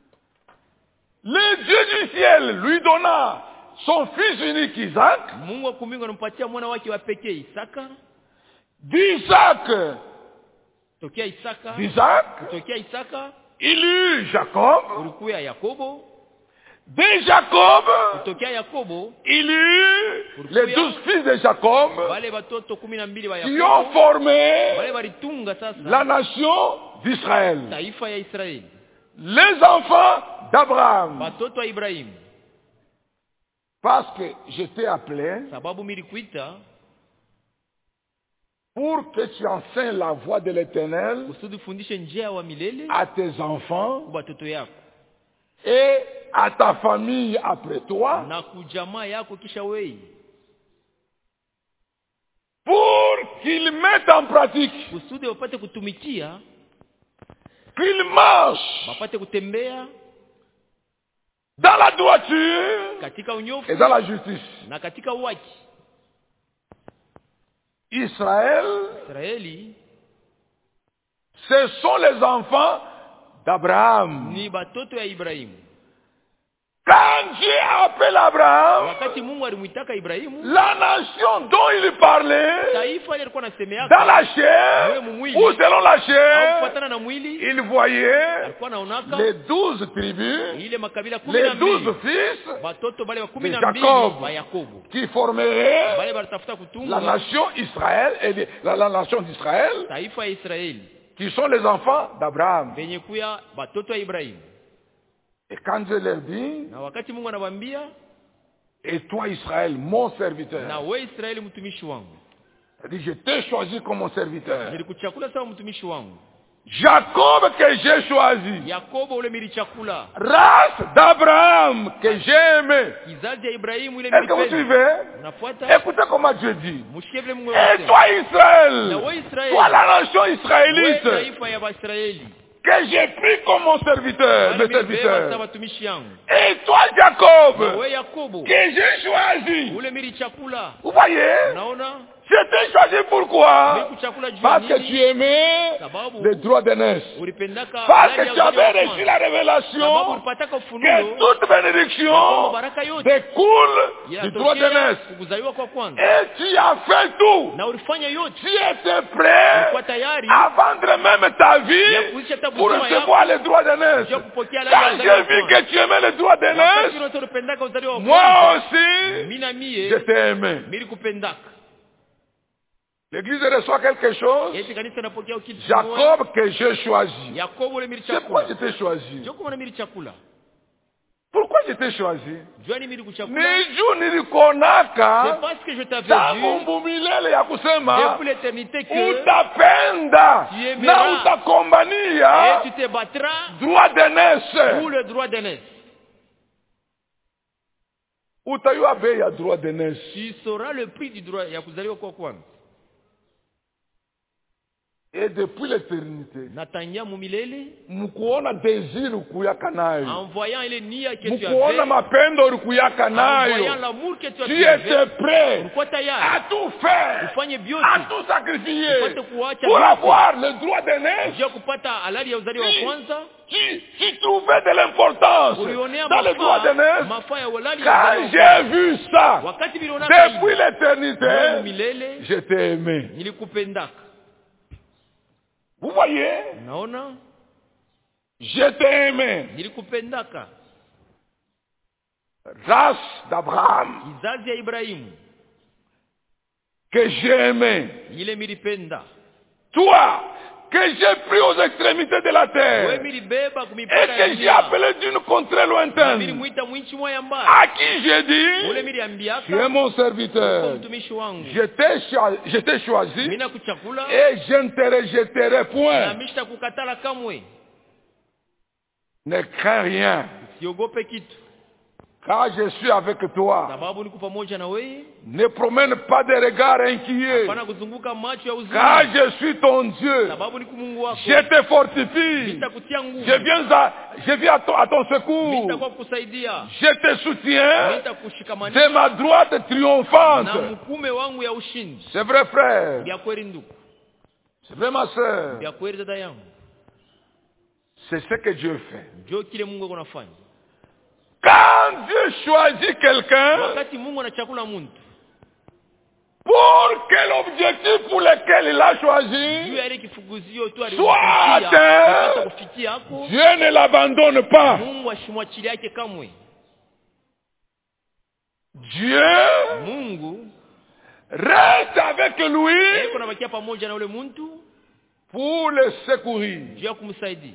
Le Dieu du ciel lui donna son fils unique Isaac. Mungu wa kumbingu anampatia mwana wake wa pekee Isaka. D'Isaac, Tokea Isaka, d'Isaac, tokea Isaka il eut Jacob. ulikuwa Yakobo, De Jacob, tokea Yakobo il eut les douze fils de Jacob wale watoto kumi na mbili wa qui ont Yakobo formé wale walitunga sasa la nation d'Israël. taifa ya Israeli, Les enfants d'Abraham. watoto wa Ibrahimu. Parce que je t'ai appelé Sababu milikuita pour que tu enseignes la voie de l'Éternel kusudi fundishe njia wa milele à tes enfants kwa watoto yako et à ta famille après toi, na kujamaa yako kisha wewe, pour qu'ils mettent en pratique, kusudi wapate kutumikia, qu'ils marchent wapate kutembea dans la droiture katika unyofu et dans la justice. na katika uwaki. Israël, Israeli ce sont les enfants d'Abraham. ni batoto ya Ibrahimu. Quand Quand Dieu appelle Abraham, wakati Mungu alimuitaka Ibrahimu, la nation dont il parlait, taifa ile alikuwa anasemea dans la chair, ou selon la chair, kufuatana na mwili, il voyait alikuwa anaonaka les douze tribus, ile makabila kumi les na douze mbili fils batoto bale wa de kumi na mbili Jacob, ba Yakobo qui formeraient bale balitafuta la kutunga nation Israël, et les- la, la nation d'Israël, taifa ya Israeli qui sont les enfants d'Abraham. venye kuya batoto wa Ibrahimu. Et quand Dieu leur dit, Na wakati Mungu anawaambia, et toi Israël, mon na serviteur, wewe Israeli mtumishi wangu, il dit, je t'ai choisi comme mon serviteur. nilikuchakula sawa mtumishi wangu. Jacob que j'ai choisi, Yakobo ule milichakula, race d'Abraham que j'ai aimé. kizazi ya Ibrahimu ile Est-ce que vous milipenda. suivez? Unafuata? Écoutez comment Dieu dit. Mshikie vile Mungu Et anasema. toi Na Israël, wewe Israeli, toi la nation wewe israélite, taifa ya Waisraeli, que j'ai pris comme mon serviteur, wale mes nilibeba sawa serviteurs. watumishi yangu. Et toi Na Jacob, wewe Yakobo, que j'ai choisi. ule milichakula. Vous voyez? Unaona? Je t'ai choisi pourquoi? Nilikuchakula juu ya Parce que nini? tu aimais Sababu les droits d'aînesse. ulipendaka Parce halali que ya tu uzao wa avais reçu kwanza. la Sababu révélation ulipataka que ufunuo toute bénédiction kwamba baraka yote découle du droit yanatokea d'aînesse. kuzaliwa kwa kwanza. Et tu as fait tout. Na ulifanya yote, Tu étais prêt ulikuwa tayari à vendre même ta vie ya kuisha tabu pour zima recevoir yako les droits d'aînesse. ya kupokea halali ya Quand uzao wa j'ai vu kwanza. que tu aimais les droits Wakati d'aînesse, wote ulipendaka uzaliwa wa moi kwanza, aussi, mimi na mie je t'ai aimé. nilikupendaka. L'église reçoit quelque chose. Eti kanisa napokea kitu kimoja. Jacob que j'ai choisi. Yakobo ule C'est pourquoi milichakula. je t'ai choisi. Joko mwana milichakula. Pourquoi je t'ai choisi? Jwani milikuchakula. Niju C'est nilikonaka parce que je t'avais tangu vu mbumilele ya kusema depuis l'éternité que utapenda tu aimeras na et utakombania tu te battras droit d'aînesse. pour le droit d'aînesse. Utayua bei ya droit d'aînesse. Tu sauras le prix du droit ya kuzaliwa kwa kwanza. Et depuis l'éternité, Natania mumilele mukuona désir ukuyaka nayo, en voyant ile nia que tu mukuona avais, mapendo ukuyaka en voyant nayo, l'amour que tu tu avais, étais prêt ulikuwa à tayari tout faire, ufanye vyote à tout sacrifier upate kuacha pour vyote avoir le droit d'aînesse. juu ya kupata halali ya uzaliwa wa kwanza. Tu, tu trouvais de l'importance Ulionea dans le droit mafaa d'aînesse. mafaa ya halali ya Quand uzaliwa wa j'ai vu ça, kwanza. Wakati niliona depuis Mungu l'éternité, milele je t'ai aimé. nilikupendaka. Vous voyez? Naona Je t'ai aimé. nilikupendaka. Race d'Abraham Kizazi ya Ibrahimu que j'ai aimé. ile milipenda. Toi que j'ai pris aux extrémités de la Wewe terre milibeba et kumipaka ya que j'ai dunia. appelé d'une contrée Na lointaine, milimwita mwinchi moya mbali. à qui j'ai Ule dit, tu es miliambiaka mon kwa serviteur. mtumishi wangu. Je t'ai cho- je t'ai choisi Mina kuchakula et je ne te rejetterai na point. mishta kukatala kamwe. Ne crains rien, Siogope kitu. car je suis avec toi. Sababu niko pamoja na wewe. Ne promène pas de regards inquiets, Hapana kuzunguka macho ya car uzuni. je suis ton Dieu. Sababu niko Mungu wako. Je te fortifie. Nitakutia nguvu. Je viens à, je viens à ton, à ton secours. Nitakuwa kukusaidia. Je te soutiens Nitakushikamanisha de ma droite na triomphante. mkume wangu ya ushindi. C'est vrai, frère. Vya kweli ndugu. C'est vrai, ma soeur. Vya kweli dada yangu. C'est ce que Dieu fait. Ndio kile Mungu anafanya. Quand Dieu choisit quelqu'un Wakati Mungu anachakula mtu, pour quel objectif pour lequel il l'a juu choisi, ya ile kifuguzio tu Soit alimfikia atteint. kufikia hapo, Dieu ne l'abandonne pas. Mungu ashimwachilia yake kamwe. Dieu Mungu reste avec lui yeye anabakia pamoja na ule mtu pour le secourir. juu ya kumsaidia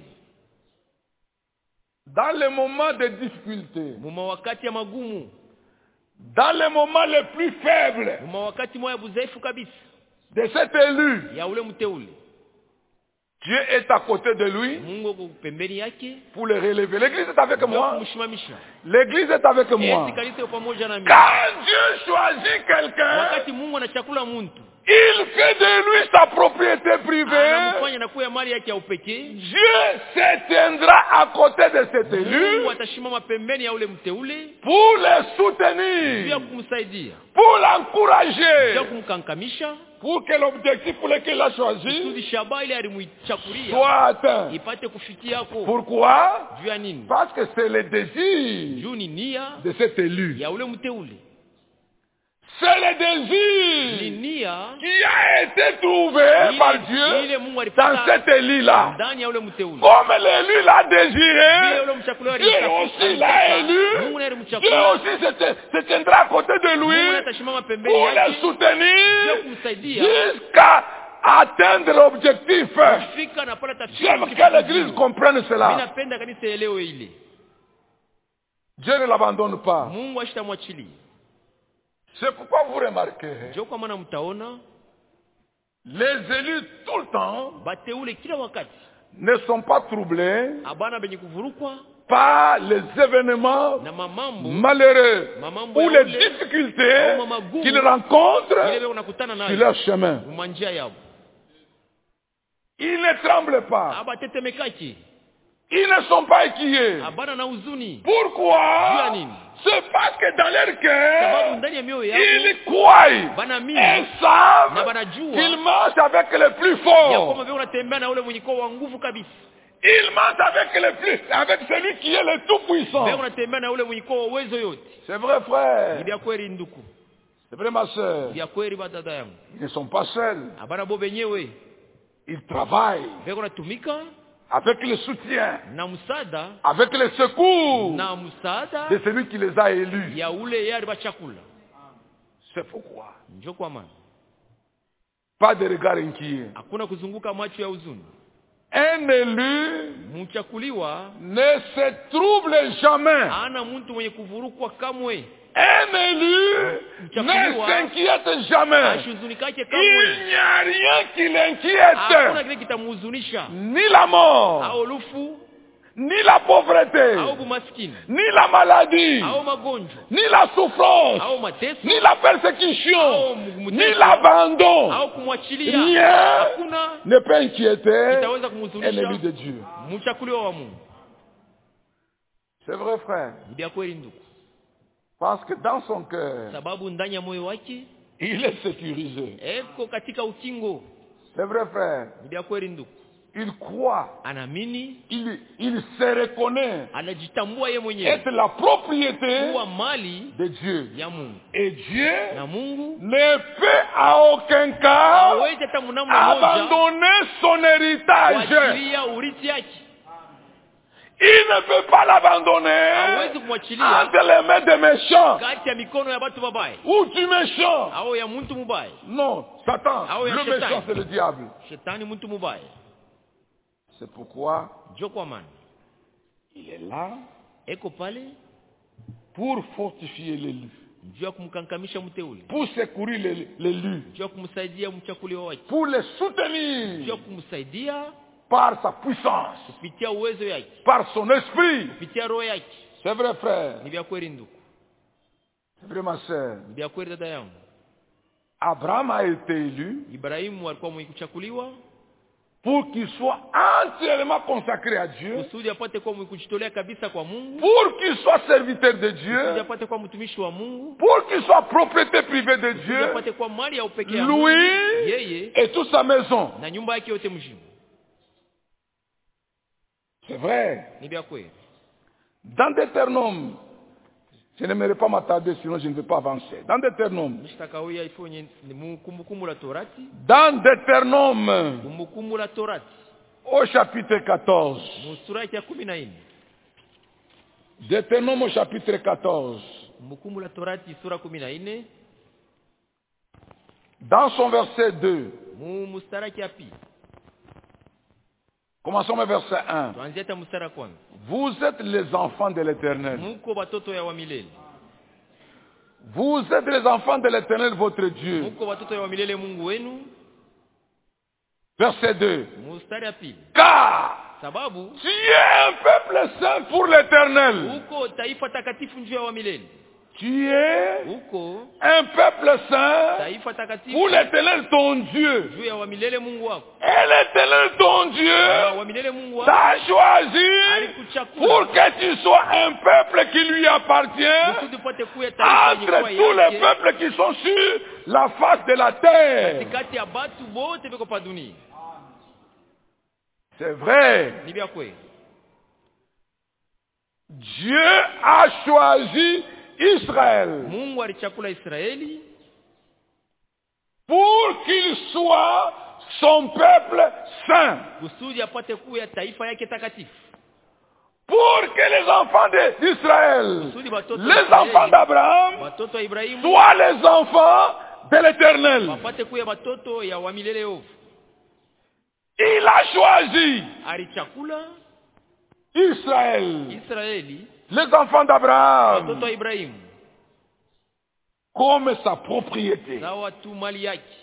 Dans les moments de difficulté, muma wakati ya magumu, dans les moments les plus faibles muma wakati moya budhaifu kabisa de cet élu, ya ule mteule, Dieu est à côté de lui Mungu yuko pembeni yake pour le relever. L'église est avec na moi. kumshimamisha. L'église est avec moi. Eti kanisa yuko pamoja na mimi. Quand Dieu choisit quelqu'un, Wakati Mungu anachakula mtu, il fait de lui sa propriété privée. atafanya na kuwa mali yake ya upekee. Dieu se tiendra à côté de cet élu Mungu atashimama pembeni ya ule mteule pour le ya soutenir, kumsaidia, pour l'encourager, ya kumkankamisha, pour que l'objectif pour lequel il a choisi kusudi shabaha ile alimchakulia soit atteint. ipate kufikia yako. Pourquoi? Juu ya nini? Parce que c'est le désir Juu ni nia de cet élu. ya ule mteule, C'est le ni désir nia qui a été trouvé ile- par ile Dieu Mungu dans alipata cet élu-là. ndani ya ule mteule. Comme l'élu l'a Vile désiré, ule mchakuliwa Dieu aussi l'a élu. Mungu naye Dieu alimchakua. aussi se, se tiendra à côté de Mungu naye lui atashimama pembeni pour le yake soutenir ya kumsaidia jusqu'à atteindre l'objectif. kufika na pale tafika. J'aime que l'Église comprenne Mimi cela. napenda kanisa elewe ile. Dieu ne l'abandonne pas. Mungu ashitamwachilia. C'est pourquoi vous remarquez, Ndio kwa maana mtaona les élus tout le temps bateule kila wakati ne sont pas troublés abana benye kuvurukwa par les événements na mamambo malheureux mamambo ou ya les ule difficultés au mamagumu qu'ils ile rencontrent beko nakutana sur nayo leur chemin. manjia yao. Ils ne tremblent pas. Abatetemekaki Ils ne sont pas inquiets. abana na huzuni. Pourquoi? Juu ya nini? C'est parce que dans leur Sababu cœur, ndani ya mioyo yao ils croient banaamini et na savent banajua qu'ils marchent avec les plus ya forts. kwamba vile unatembea na ule mwenye kwa wa nguvu kabisa. Ils marchent avec les plus, avec celui qui est le tout-puissant. Vile unatembea na ule mwenye kwa wa uwezo yote. C'est vrai, Ni frère. vya kweli nduku. C'est vrai, ma soeur. Vya kweli badada yangu. Ils ne sont pas seuls. Abana bo benyewe Ils travaillent vile unatumika avec le soutien, na msaada avec le secours na msaada de celui qui les a élus. ya ule yari bachakula. C'est pourquoi. Njoo kwa maana Pas de regard inquiet. hakuna kuzunguka macho ya huzuni. Un élu Mchakuliwa ne se trouble jamais. ana mtu mwenye kuvurukwa kamwe. Un élu ne s'inquiète jamais. Ashuzunikake Il kamwe. n'y a rien qui Hakuna l'inquiète. kile kitamhuzunisha. Ni la mort, Au lufu, ni la pauvreté, au bumaskini, ni la maladie, au magonjwa, ni la souffrance, au mateso, ni la persécution, au ni mteso, l'abandon. au kumwachilia. Rien Hakuna ne peut inquiéter kitaweza un kumhuzunisha élu de Dieu. mchakuliwa wa Mungu. C'est vrai, frère. Ndio kweli ndugu. Parce que dans son cœur, Sababu ndani ya moyo wake il est sécurisé. eko katika ukingo. C'est vrai, frère. Ndio kweli ndugu. Il croit, Anaamini, il, il se reconnaît anajitambua yeye mwenyewe être la propriété kuwa mali de Dieu. ya Mungu. Et Dieu Na Mungu ne peut à aucun cas hawezi hata mnamna moja abandonner son héritage. kuachilia urithi yake. Il ne peut pas l'abandonner Hawezi kumwachilia entre les mains des méchants kati ya mikono ya watu wabaya ou du méchant. au ya mtu mubaya. Non, Satan, Ah oui, le un Satan. méchant c'est le diable. Shetani mtu mubaya. C'est pourquoi Ndio kwa maana il est là eko pale pour fortifier l'élu, ndio ya kumkankamisha mteule, pour secourir l'é- l'élu, ndio ya kumsaidia mchakuliwa wake, pour le ndio ya soutenir kumsaidia par sa puissance, kupitia uwezo yake, par son esprit. kupitia roho yake. C'est vrai, frère. Ni vya kweli ndugu. C'est vrai, ma soeur. Ni vya kweli dada yangu. Abraham a été élu Ibrahimu alikuwa mwenye kuchakuliwa pour qu'il soit entièrement consacré à Dieu, kusudi apate kuwa mwenye kujitolea kabisa kwa Mungu, pour qu'il soit serviteur de kusudi Dieu, apate kuwa mtumishi wa Mungu, pour qu'il soit propriété privée de kusudi Dieu, apate kuwa mali ya upekee ya Mungu, lui yeye et toute sa maison. na nyumba yake yote mjini. C'est vrai. Ni vya kweli. Dans Deutéronome, je n'aimerais pas m'attarder, sinon je ne vais pas avancer. Dans Deutéronome, Nishtaka huyu ifonye ni kumbukumbu la Torati, dans Deutéronome, kumbukumbu la Torati, au chapitre quatorze, sura ya kumi na nne. Deutéronome au chapitre quatorze, Kumbukumbu la Torati sura kumi na nne, dans son verset deux, mu mstari ya pili. commençons le verset un. Tuanzie hata mstari wa kwanza. Vous êtes les enfants de l'Éternel. Muko watoto ya wa milele. Vous êtes les enfants de l'Éternel, votre Dieu. Muko watoto ya wa milele Mungu wenu. Verset deux. Mstari ya pili. Car Sababu tu es un peuple saint pour l'Éternel. uko taifa takatifu njoo ya wa milele. Tu es uko un peuple saint taifa takatifu pour l'Éternel ton Dieu. juu ya wa milele Mungu wako. Et l'Éternel ton Na Dieu wa milele Mungu wako t'a choisi alikuchagua pour que tu sois un peuple qui lui appartient kusudi upate kuwa taifa yenye entre kuwa tous les yake peuples qui sont sur la face de la terre. katikati ya batu bote beko pa dunia. C'est vrai. Ni bia kweli. Dieu a choisi Israël Mungu alichagua Israeli pour qu'il soit son peuple saint. kusudi apate kuwa taifa yake takatifu. Pour que les enfants de- d'Israël, Kusudi batoto les wa enfants Israeli, d'Abraham, watoto wa Ibrahimu soient les enfants de l'Éternel. wapate kuwa watoto ya wa milele yote. Il a choisi Alichakula Israël, Israeli les enfants d'Abraham, watoto wa Ibrahimu comme sa propriété. sawa tu mali yake,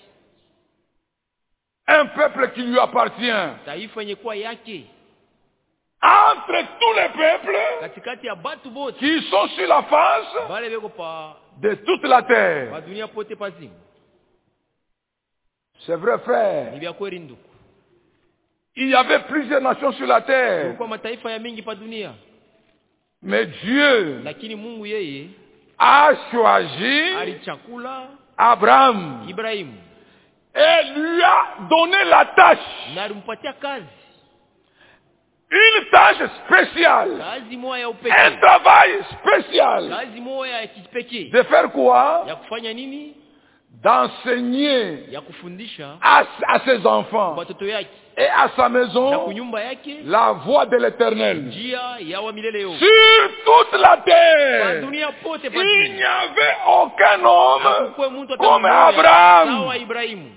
Un peuple qui lui appartient. taifa yenye kuwa yake Entre tous les peuples katikati ya batu bote qui sont sur la face bale beko pa de toute la terre. pa dunia pote pazimu. C'est vrai, frère. Ni bia kweli ndugu. Il y avait plusieurs nations sur la terre. Kulikuwa mataifa ya mingi pa dunia, Mais Dieu lakini Mungu yeye a choisi alichakula Abraham Ibrahimu et lui a donné la tâche, na alimpatia kazi une tâche spéciale, kazi moja ya un upekee, travail spécial. kazi moja ya kipekee De faire quoi? ya kufanya nini? D'enseigner Ya kufundisha à, à ses enfants watoto yake et à sa na maison kunyumba yake la voix de l'Éternel. njia ya wa milele yote Sur toute la pa terre, dunia pote il pazimu. n'y avait aucun homme Hakukuwe mtu hata comme mmoja Abraham. sawa Ibrahimu.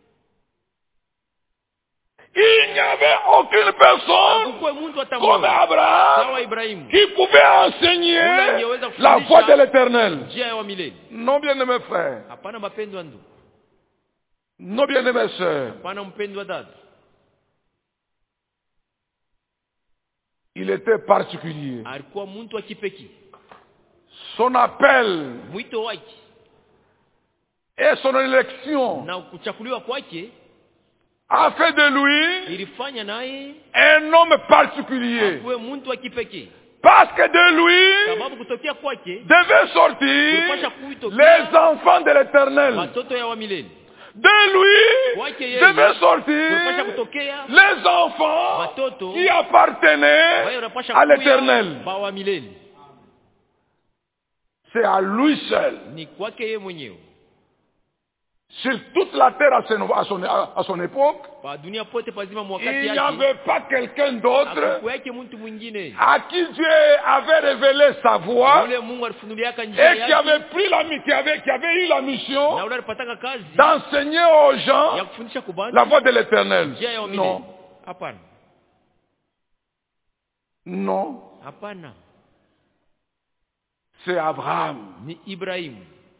Il n'y avait aucune personne Hakukuwe mtu hata comme mmoja Abraham sawa Ibrahimu qui pouvait enseigner la voix de l'Éternel. njia ya wa milele. Non, bien-aimés frères, Hapana mapendwa ndugu, non, bien-aimés sœurs, hapana mpendwa dada, il était particulier. alikuwa mtu wa kipekee. Son appel Mwito wake et son élection na kuchakuliwa kwake a fait de lui ilifanya naye un homme particulier. akuwe mtu wa kipekee, Parce que de lui sababu kutokea kwake devaient sortir kulipasha kuitokea les enfants de l'Éternel. watoto ya wa milele. De lui Kwake yeye devaient sortir kulipasha kutokea les enfants watoto qui appartenaient wao wanapasha à kuya l'Éternel. ba wa milele. C'est à lui seul. Ni kwake yeye mwenyewe. Sur toute la terre à son, à son, à son époque, Pa dunia pote pazima il mwakati n'y yake avait pas quelqu'un d'autre hakukuwa yake mtu mwingine à qui Dieu avait révélé sa voix yule Mungu alifunuliaka njia et qui yake avait pris la, qui avait, qui avait eu la mission na ule alipataka kazi d'enseigner aux gens ya kufundisha kubantu la voix de l'Éternel. njia ya wa milele. Non, Hapana, non, hapana, c'est Abraham, ni Ibrahimu,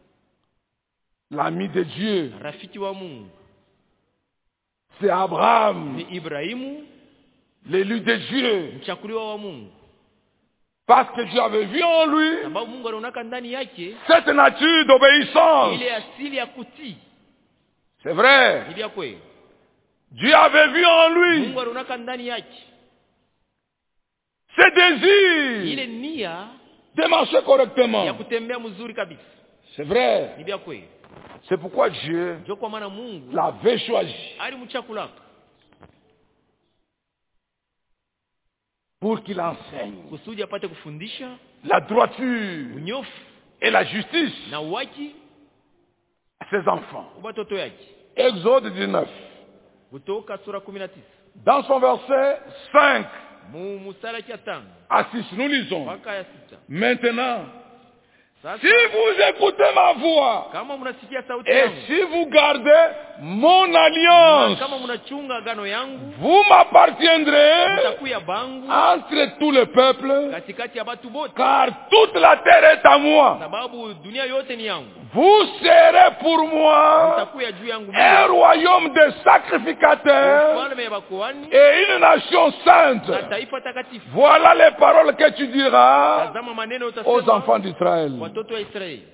l'ami de Dieu. rafiki wa Mungu. C'est Abraham, Ni Ibrahimu, l'élu de Dieu. mchakuliwa wa Mungu, Parce que Dieu avait vu en lui sababu Mungu anaonaka ndani yake cette nature d'obéissance. ile asili ya kutii. C'est vrai. Ni vya kweli, Dieu avait vu en lui Mungu anaonaka ndani yake ce désir ile nia de marcher ya correctement. kutembea mzuri kabisa. C'est vrai. Ni vya kweli, C'est pourquoi Dieu ndio kwa maana Mungu l'avait choisi alimchakulaka pour qu'il enseigne kusudi apate kufundisha la droiture unyofu et la justice na uwaki à ses enfants. kwa watoto yake. Exode dix-neuf. Kutoka sura kumi na tisa Dans son verset cinq mu mstari ya tano à six, nous lisons. mpaka ya sita. Maintenant, Sasa si vous écoutez ma voix kama mnasikia sauti et yangu si vous gardez mon na alliance, kama mnachunga agano yangu, vous m'appartiendrez mtakuya bangu entre tous les peuples, katikati ya batu bote, car toute la terre est à moi. sababu dunia yote ni yangu. vous serez pour moi mtakuya juu yangu un royaume de sacrificateurs ufalme ya bakuhani et une nation na sainte. taifa takatifu. Voilà les paroles que tu diras Tazama maneno aux utasema enfants d'Israël. watoto wa Israeli.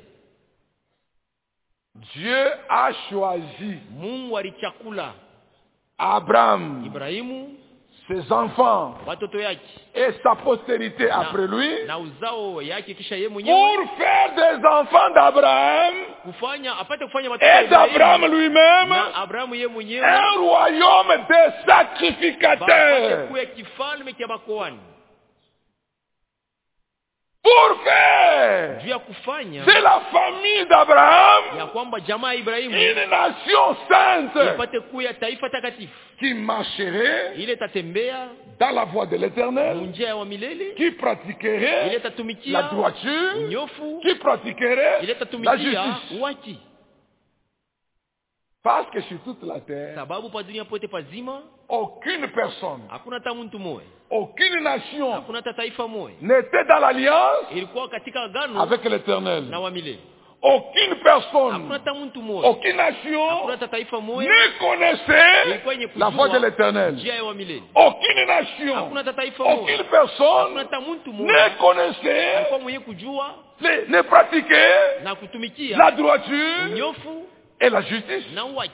Dieu a choisi Mungu alichakula Abraham, Ibrahimu, ses enfants watoto yake et sa postérité après lui na uzao yake kisha yeye mwenyewe pour faire des enfants d'Abraham kufanya apate kufanya watoto wa et d'Abraham Ibrahimu lui-même na Abrahamu yeye mwenyewe un royaume de bapate sacrificateurs. kuwa kifalme cha bakoani. Pour faire Juu ya kufanya de la famille d'Abraham ya kwamba jamaa ya Ibrahimu une nation sainte ipate kuwa taifa takatifu qui marcherait ile tatembea dans la voie de l'Éternel, njia ya milele, qui pratiquerait ile la tatumikia droiture, unyofu, qui pratiquerait ile la tatumikia justice. uwachi. Parce que sur toute la terre, Sababu pa dunia pote pazima aucune personne, hakuna hata mtu mmoja, aucune nation hakuna hata taifa moja n'était dans l'alliance ilikuwa katika agano avec l'Éternel. na wa milele. Aucune Hakuna personne, hata mtu mmoja, aucune nation hakuna hata taifa moja ne connaissait ilikuwa yenye la voie de kujua l'Éternel. njia ya wa milele. Aucune nation, Hakuna hata taifa moja, aucune hakuna personne hata mtu ne mmoja connaissait, alikuwa mwenye kujua ne, ne pratiquait na kutumikia la droiture unyofu et la justice. na uwachi.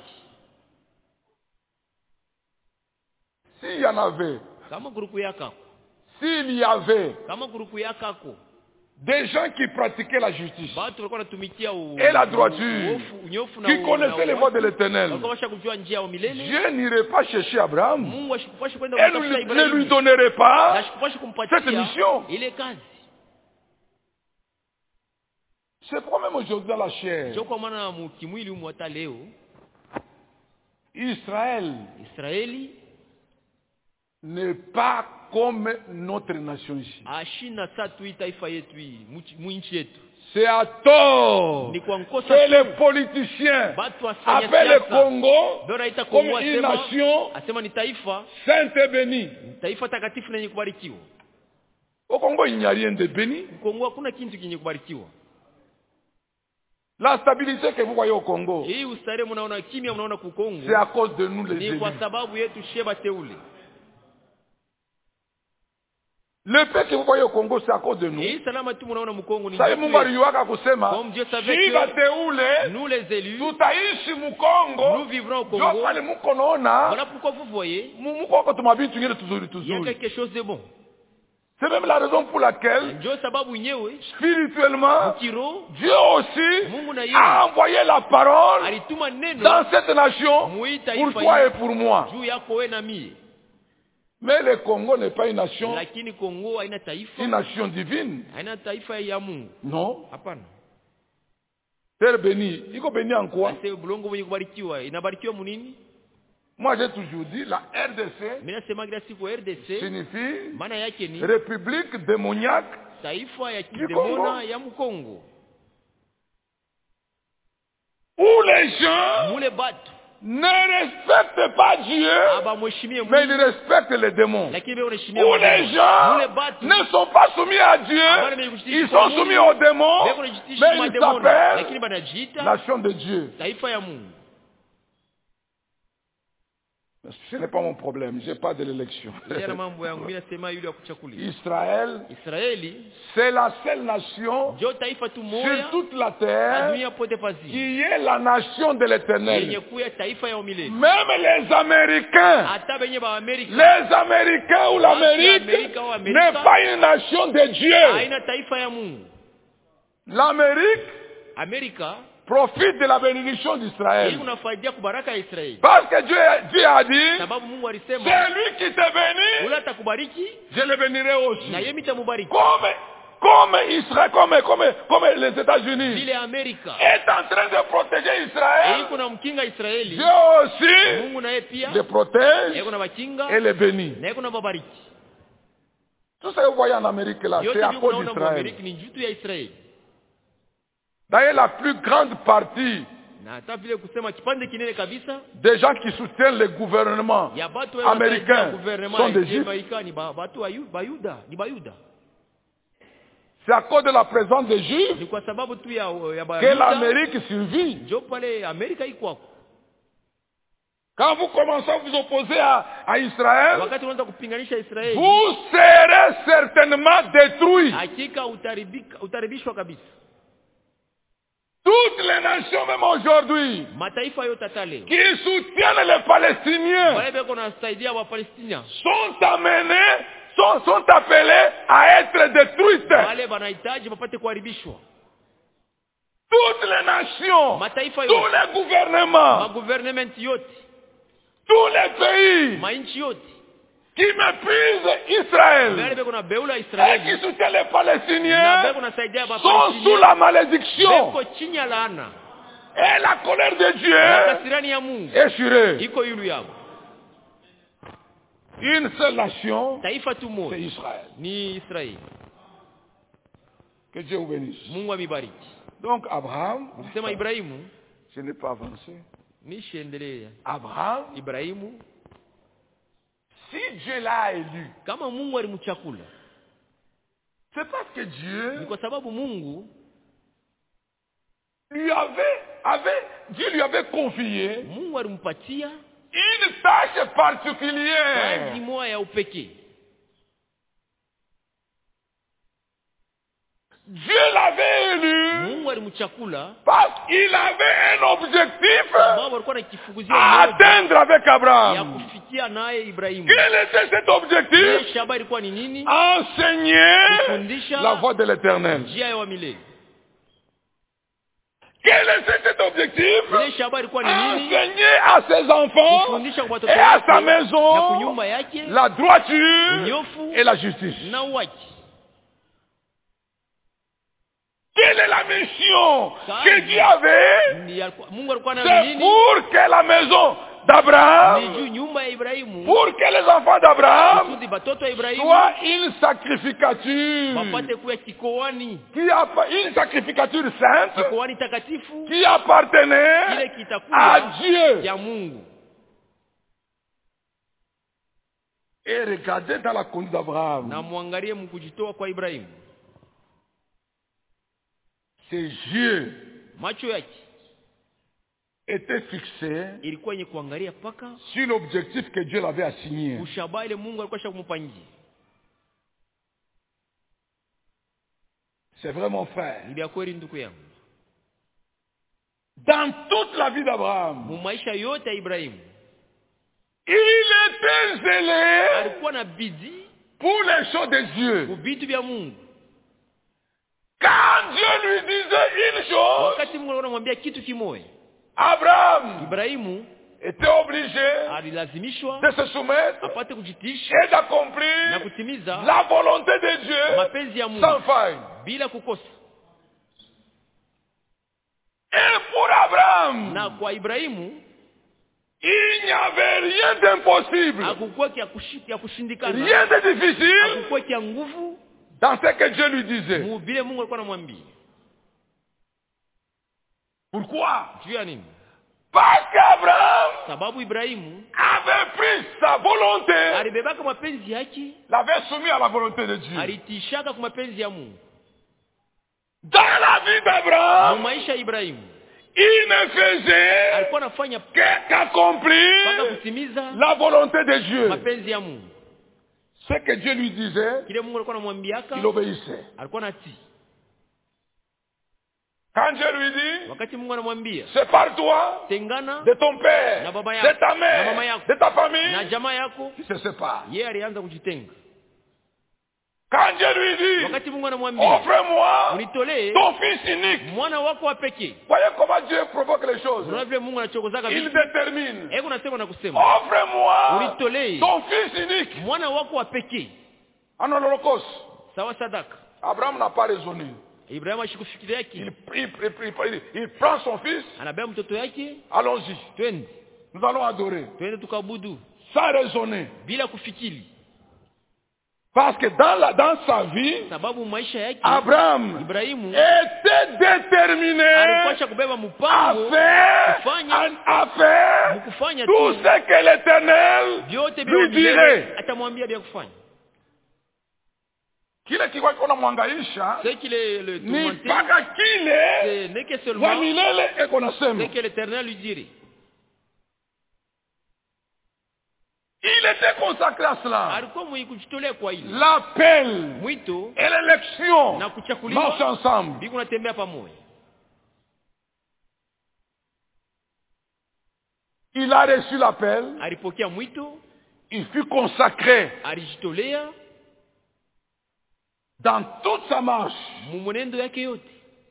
S'il y en avait, Kama grupu yakako, s'il y avait kama grupu yakako des gens qui pratiquaient la justice watu walikuwa wanatumikia u- et la droiture, uofu, unyofu na qui u- connaissaient na les voies de uwachi, l'Éternel, walikuwa washa kujua njia ya milele. Dieu n'irait pas chercher Abraham Mungu ashikupashi kwenda et kumtafuta ne lui- ne lui Ibrahimu donnerait na pas ashikupashi cette kumpatia mission. ile kazi. C'est pourquoi même aujourd'hui dans la chair, Ndio kwa maana mu kimwili humu hata leo Israël Israeli n'est pas comme notre nation ici. ashina tatu hii taifa yetu hii muchi- mu nchi yetu C'est à tort ni kwa nkosa que tu. les politiciens Batu wafanya appellent le siasa Congo ndio naita comme Kongo, une asema nation asema ni taifa sainte et bénie. taifa takatifu na yenye kubarikiwa. Au Congo, il n'y a rien de béni. Kongo hakuna kitu kinye kubarikiwa. La stabilité que vous voyez au Congo, Hii ustare mnaona kimya, mnaona ku Kongo c'est à cause de nous les ni élus. kwa sababu yetu sheba teule. Le paix que vous voyez au Congo, c'est à cause de nous. Hii salama tu mnaona mkongo ni Sasa yetu. Mungu aliwaka kusema, Comme Dieu savait shiba que teule, nous les élus, tutaishi Mukongo. nous vivrons au Jo Congo. pale muko naona, Voilà pourquoi vous voyez, muko tumabitu ngine tuzuri il y a tuzuri. quelque chose de bon. C'est même la raison pour laquelle, Ndio sababu nyewe spirituellement, kiro Dieu aussi Mungu na a yeye envoyé la parole alituma neno dans cette nation Mui pour taifa toi hili et pour moi. juu yako wewe na mie. Mais le Congo n'est pas une nation, Lakini Kongo haina taifa, une nation divine. haina taifa ya Mungu. Non. Hapana. Terre bénie. Iko béni en quoi? Sasa bulongo mwenye kubarikiwa inabarikiwa munini? Moi j'ai toujours dit, la R D C Mimi nasema kila siku R D C signifie maana yake ni République démoniaque taifa ya Congo. kidemona ya Mkongo. où les gens Mule batu ne respectent pas Dieu, aba mheshimie mais ils Mungu respectent les démons. lakini wewe unaheshimia Où les gens mule batu ne sont pas soumis à Dieu, ils sont soumis aux démons, wewe unajitisha mais ils mademona s'appellent lakini banajiita nation de Dieu. taifa ya Mungu. Ce n'est pas mon problème, je n'ai pas de l'élection. Yana mambo yangu mimi nasema yule ya kuchakulia. Israël, Israeli c'est la seule nation ndio taifa tu sur moja toute la na terre dunia pote pazini qui est la nation de yenye l'éternel. kuya taifa ya umilele. Même les Américains, Hata benye ba Amerika les Américains ou l'Amérique Amérique ou Amérique n'est pas une nation de Dieu. haina taifa ya Mungu. L'Amérique Amerika profite de la bénédiction ili d'Israël. unafaidia kubaraka ya Israeli. Parce que Dieu, Dieu a dit, Sababu Mungu alisema c'est lui qui te bénit, ule atakubariki je le bénirai aussi. na yeye mtamubariki. Comme, comme Israël, comme, comme, comme les États-Unis Vile Amerika est en train de protéger ili Israël, kuna mkinga Israeli, Dieu aussi Mungu naye pia les protège yeye kuna bakinga et les bénit. na yeye kuna babariki. Tout ce que vous voyez en Amérique là, Yote c'est à ndio cause unaona mu d'Israël. Amerika ni jutu ya Israeli. D'ailleurs, la plus grande partie Na hata vile kusema kipande kinene kabisa des gens qui soutiennent le gouvernement ya batu américain gouvernement sont ya des juifs. Jamaika ni ba- batu wa Yu- bayuda, ni bayuda. C'est à cause de la présence des Juifs Ni kwa sababu tu ya ya que l'Amérique survit. Ndio pale Amerika iko. Quand vous commencez à vous opposer à, à Israël, Wakati unaanza kupinganisha Israeli, vous serez certainement détruits. hakika utaribika utaribishwa kabisa. Toutes les nations, même aujourd'hui, Mataifa yote tale qui soutiennent les Palestiniens, wale beko nasaidia wa Palestina sont amenés, sont, sont appelés à être détruites. wale wanahitaji wapate kuharibishwa. Toutes les nations, Mataifa tous yote, les gouvernements, ma gouvernement yote, tous les pays mainchi yote qui méprisent Israël wale beko na beula et qui Israeli soutiennent les na Palestiniens beko nasaidia wa sont sous Palestina la malédiction. beko chini ya laana Et la colère de na Dieu kasirani ya Mungu est sur eux. iko yulu yao. Une seule nation, Taifa tu c'est moja Israël. ni Israeli. Que Dieu vous bénisse. Mungu amibariki. Donc Abraham, Sema Ibrahimu je n'ai pas avancé. ni shiendelea. Abraham, Ibrahimu si Dieu l'a élu, kama Mungu alimchakula c'est parce que ni Dieu kwa sababu Mungu lui avait, avait, Dieu lui avait confié Mungu alimpatia une tâche kazi particulière. moja ya upekee. Dieu l'avait élu Mungu alimchakula parce qu'il avait un objectif sababu alikuwa na kifukuzio à moja atteindre avec ya Abraham. kufikia naye Ibrahimu. Quel était cet Ile objectif? shaba ilikuwa ni nini? Enseigner Kufundisha la voie de l'éternel. njia ya milele. Quel était cet objectif? Ile shaba ilikuwa ni nini? Enseigner à ses enfants Kufundisha kwa watoto et à sa wake na maison kunyumba yake la droiture unyofu et la justice. na uwaki. Quelle est la mission Kazi. que Dieu avait? Ni alikuwa- Mungu alikuwa nayo C'est nini? pour que la maison Ni d'Abraham, juu nyumba ya Ibrahimu, pour que les enfants d'Abraham kusudi batoto ya Ibrahimu soient une sacrificature, wapate kuwa kikoani, qui appa- une sacrificature sainte kikoani takatifu qui appartenait kile à kitakuwa Dieu. ya Mungu. Et regardez dans la conduite Na d'Abraham, muangalie mkujitoa kwa Ibrahimu, ses yeux macho yake étaient fixés ilikuwa yenye kuangalia paka sur l'objectif que Dieu l'avait assigné. ushabaha ile Mungu alikuwa shakumpangia. C'est vrai, mon frère. Ni vya kweli ndugu yangu, Dans toute la vie d'Abraham, mu maisha yote ya Ibrahimu il était zélé alikuwa na bidii pour les choses de Dieu. ku vitu vya Mungu. Quand Dieu lui disait une chose, Wakati Mungu alikuwa anamwambia kitu kimoja, Abraham Ibrahimu était obligé alilazimishwa de se soumettre apate kujitisha et d'accomplir na kutimiza la volonté de Dieu mapenzi ya Mungu sans faille. bila kukosa. Et pour Abraham, Na kwa Ibrahimu il n'y avait rien d'impossible, hakukuwa kia kushi- kia kushindikana, rien de difficile hakukuwa kia nguvu dans ce que Dieu lui disait. mu vile Mungu alikuwa anamwambia. Pourquoi? Juu ya nini? Parce qu'Abraham Sababu Ibrahimu avait pris sa volonté, alibebaka mapenzi yake, l'avait soumis à la volonté de Dieu. alitishaka kwa mapenzi ya Mungu. Dans la vie Mu d'Abraham, maisha ya Ibrahimu il ne faisait alikuwa anafanya que- qu'accomplir mpaka kutimiza la volonté de Dieu. mapenzi ya Mungu. Ce que Dieu lui disait, Kile Mungu alikuwa anamwambiaka il obéissait. alikuwa natii. Quand Dieu lui dit, Wakati Mungu anamwambia sépare toi tengana de ton père, na baba de yako ta na mama mère, yako de ta na famille, jamaa yako, il se sépare. yeye alianza kujitenga. Quand Dieu lui dit, Wakati Mungu anamwambia offre-moi unitolee ton fils unique, mwana wako wa pekee, voyez comment Dieu provoque les choses. unaona vile Mungu anachokozaka Il vitu. détermine, Hebu nasema na kusema offre-moi unitolee ton fils unique. mwana wako wa pekee En holocauste, sawa sadaka. Abraham n'a pas raisonné. Ibrahimu ashikufikiria Il, yake, il, il, il- il prend son fils, anabeba mtoto yake, allons-y, twende nous allons adorer. twende tukaabudu Sans raisonner. bila kufikiri, Parce que dans, la, dans sa vie, sababu maisha yake Abraham Ibrahimu était déterminé alipasha kubeba à mpango faire, kufanya à, à faire mkufanya tout tu ce que l'Éternel vyote lui vile dirait. atamwambia vya kufanya. kile kilikuwa kinamhangaisha Ce qui le, le ni tourmentait, mpaka kile ce n'est que kwa seulement milele eko nasema. ce que l'Éternel lui dirait. Il était consacré à cela. Alikuwa mwenye kujitolea kwa hili. L'appel Mwito et l'élection na kuchakuliwa marchent ensemble. biko natembea pamoja. Il a reçu l'appel, Alipokea mwito, il fut consacré alijitolea dans toute sa marche. mwenendo yake yote.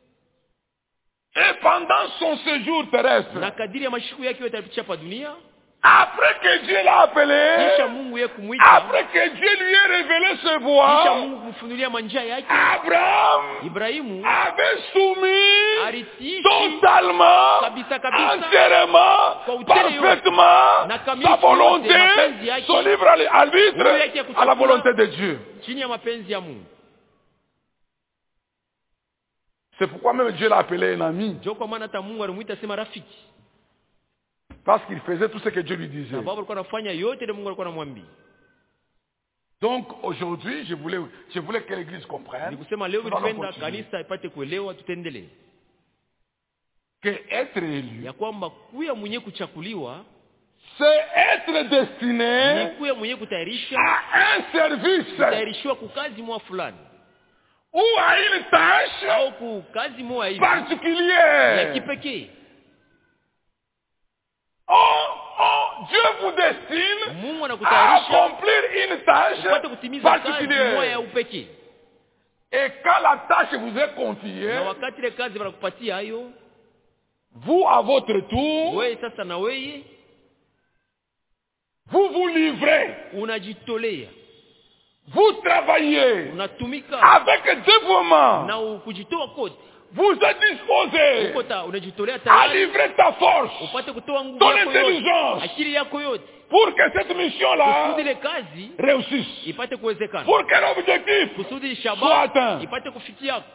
Et pendant son séjour terrestre, Na kadiri ya mashiku yake yote alipitia pa dunia, après que Dieu l'a appelé, kisha Mungu yeye kumwita, après que Dieu lui ait révélé ce kisha voie, Mungu kumfunulia manjia yake, Abraham Ibrahimu avait soumis alitii totalement, kabisa kabisa entièrement, kwa utele yote, parfaitement, na sa kamilifu volonté, yote, mapenzi yake, son libre arbitre Mungu yake ya à la kuchagua volonté de Dieu. chini ya mapenzi ya Mungu. C'est pourquoi même Dieu l'a appelé un ami. Ndio kwa maana hata Mungu alimuita sema rafiki, Parce qu'il faisait tout ce que Dieu lui disait. sababu alikuwa anafanya yote ile Mungu alikuwa anamwambia. Donc aujourd'hui, je voulais, je voulais que l'Église comprenne. Ni kusema leo Nous allons vilipenda continuer. kanisa ipate kuelewa, tutendelee Que être élu, ya kwamba kuya mwenye kuchakuliwa c'est être ni destiné kuya mwenye kutayarisha à un service kutayarishiwa kukazi moja fulani ou à une tâche au kukazi moja hivi ya particulière. kipekee. Oh, oh, Dieu vous destine Mungu à anakutayarisha accomplir une tâche upate kutimiza kazi moja ya particulière. upekee, Et quand la tâche vous est confiée, na wakati ile kazi wanakupatia hayo, vous à votre tour, wewe sasa na wewe vous vous livrez, unajitolea, vous travaillez unatumika avec dévouement. na kujitoa kote, Vous êtes disposé uko ta unajitolea à tayari livrer ta force, upate kutoa nguvu ton yako yote, intelligence, akili yako yote, pour que cette mission-là kusudi ile kazi réussisse, ipate kuwezekana, pour que l'objectif kusudi soit shabaha atteint. ipate kufikia.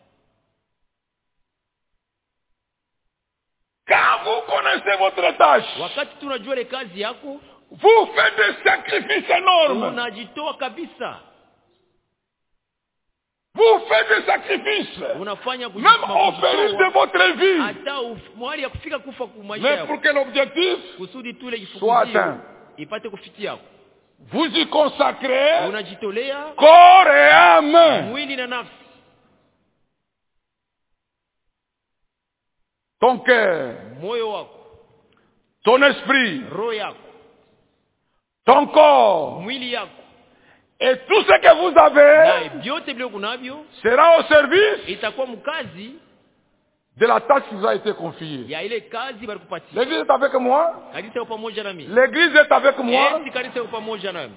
Quand vous connaissez votre tâche, Wakati tunajua ile kazi yako, vous faites des sacrifices énormes. unajitoa kabisa, Vous faites des sacrifices, unafanya même au péril de votre vie, hata mwali ya kufika kufa kwa maisha mais yako, pour que l'objectif kusudi tule soit atteint. kifukuzio ipate kufikia. Vous y consacrez Unajitolea corps et âme. mwili na nafsi, Ton cœur, moyo wako, ton esprit, roho yako, ton corps mwili yako, et tout ce que vous avez na vyote vile kunavyo sera au service itakuwa mkazi de la tâche qui vous a été confiée. ya ile kazi balikupatia. L'église est avec moi. Kanisa yuko pamoja nami, L'église est avec moi. eti kanisa yuko pamoja nami.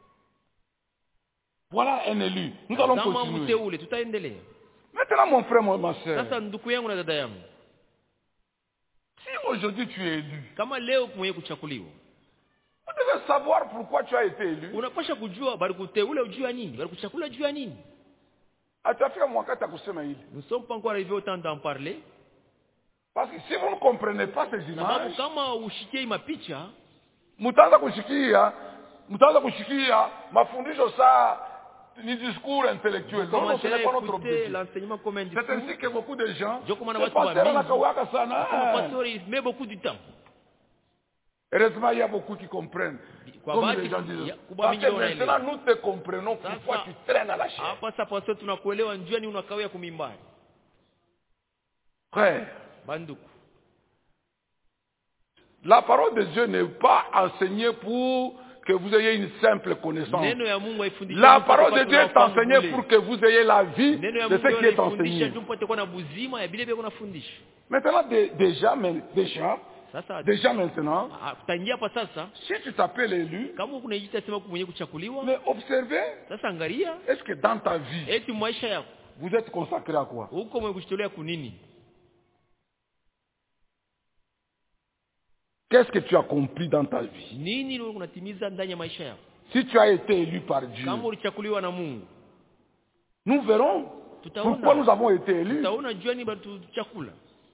Voilà un élu. Nous allons Kama continuer. mteule, tutaendelea Maintenant, mon frère, mon- ma soeur, sasa. Ndugu yangu na dada yangu, si aujourd'hui tu es élu, kama leo mwenye kuchakuliwa, vous devez savoir pourquoi tu as été élu. unapasha kujua balikuteule ujua nini, balikuchakula jua nini. Atafika mwakati akusema hili. Nous sommes pas encore arrivés au temps d'en parler, Parce que si vous ne comprenez pas ces sababu images, kama ushikie mapicha mtaanza kushikia, mtaanza kushikia mafundisho saa ni discours intellectuel. Non, non, ce n'est pas notre écouter objectif. l'enseignement comme un C'est ainsi que beaucoup de gens, Ndio kwa maana le watu wa pasteur mingi, anakawaka sana. pasteur il met beaucoup du temps. Heureusement, il y a beaucoup qui comprennent. Kwa Comme bahati, les gens disent. ya- kubwa Parce mingi que wanaelewa. maintenant, nous te comprenons pourquoi Sasa, tu traînes à la chair. hapa sasa pastor tunakuelewa, njua ni unakawia kumimbari. Frère, Banduku, la parole de Dieu n'est pas enseignée pour que vous ayez une simple connaissance. neno ya Mungu haifundishe La mtu parole kwa de Dieu est tunafahamu enseignée bure. pour que vous ayez la vie Neno ya de Mungu ce qui est haifundisha enseigné. tu mpate kuwa na buzima ya vile vile kunafundisha. Maintenant, dé- déjà, mais- déjà, Sasa déjà maintenant, ah, tutaingia hapa sasa, si tu t'appelles élu, kama unajiita sema mwenye kuchakuliwa, mais observez, sasa angalia est-ce que dans ta vie, eti maisha yako vous êtes consacré à quoi? huko mwenye kujitolea kunini? Qu'est-ce que tu as accompli dans ta vie? Nini ndio unatimiza ndani ya maisha yako? Si tu as été élu par Dieu, Kama ulichakuliwa na Mungu, nous verrons tutaona pourquoi nous avons été élus. tutaona jua ni batu chakula,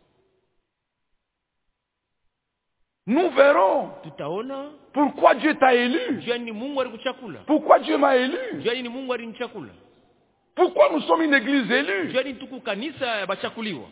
Nous verrons tutaona pourquoi Dieu t'a élu. jua ni Mungu alikuchakula, Pourquoi Dieu m'a élu. jua ni Mungu alinichakula. Pourquoi nous sommes une église élue? Jua nini tuko kanisa ya bachakuliwa?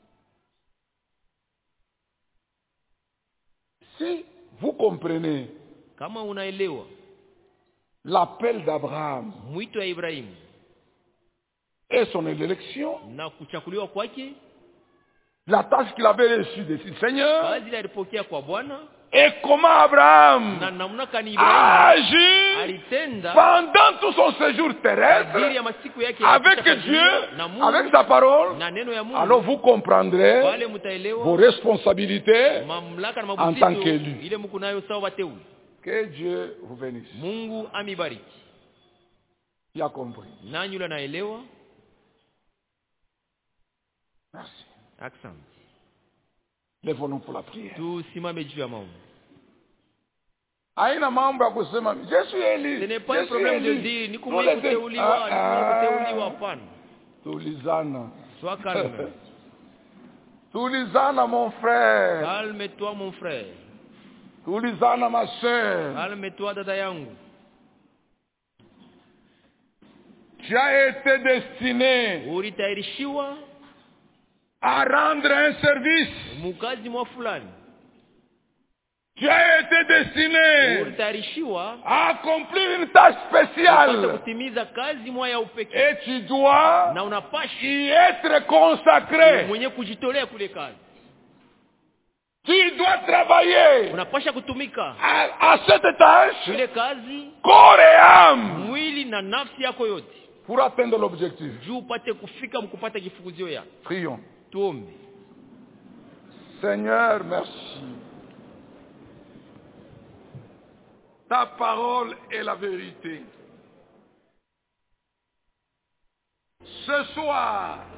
Si vous comprenez Kama unaelewa l'appel d'Abraham mwito ya Ibrahimu et son élection, na kuchakuliwa kwake, la tâche qu'il avait reçue de ce Seigneur, kazi ile alipokea kwa Bwana, et comment Abraham na namna kani a Ibrahimu agi alitenda pendant tout son séjour kadiri terrestre ya masiku yake ya avec kupita Dieu, kazini, na Mungu, avec sa parole. na neno ya Mungu. Alors vous comprendrez Pale vos mtaelewa responsabilités mamlaka na en tant mabusito qu'élu. ile mko nayo sawa wateule. Que Dieu vous bénisse. Mungu amibariki. Qui a compris? Nani yule anaelewa? Merci. Asante. Lèvons-nous pour la prière. Tusimame juu ya maombi. Haina mambo ya kusema je suis élu. Ce n'est pas Je un suis problème de élu. dire ni Nous kumwe les- kuteuliwa, ni Ah, kumwe ah. kuteuliwa, hapana. Tulizana. Sois calme. Tulizana mon frère. Calme-toi mon frère. Tulizana ma soeur. Calme-toi dada yangu. Tu as été destiné Ulitayarishiwa à rendre un service. mukazi mwa fulani. Tu as été destiné Ulitayarishiwa à accomplir une tâche kupata spéciale. kutimiza kazi mwa ya upekee. Et tu dois Na unapashi y être consacré. mwenye kujitolea kule kazi. Tu dois travailler Unapasha kutumika à, à cette tâche, ile kazi corps et âme, mwili na nafsi yako yote, pour atteindre l'objectif. juu upate kufika mkupata kifukuzio ya. Prions. Tuombe. Seigneur, merci. Ta parole est la vérité. Ce soir,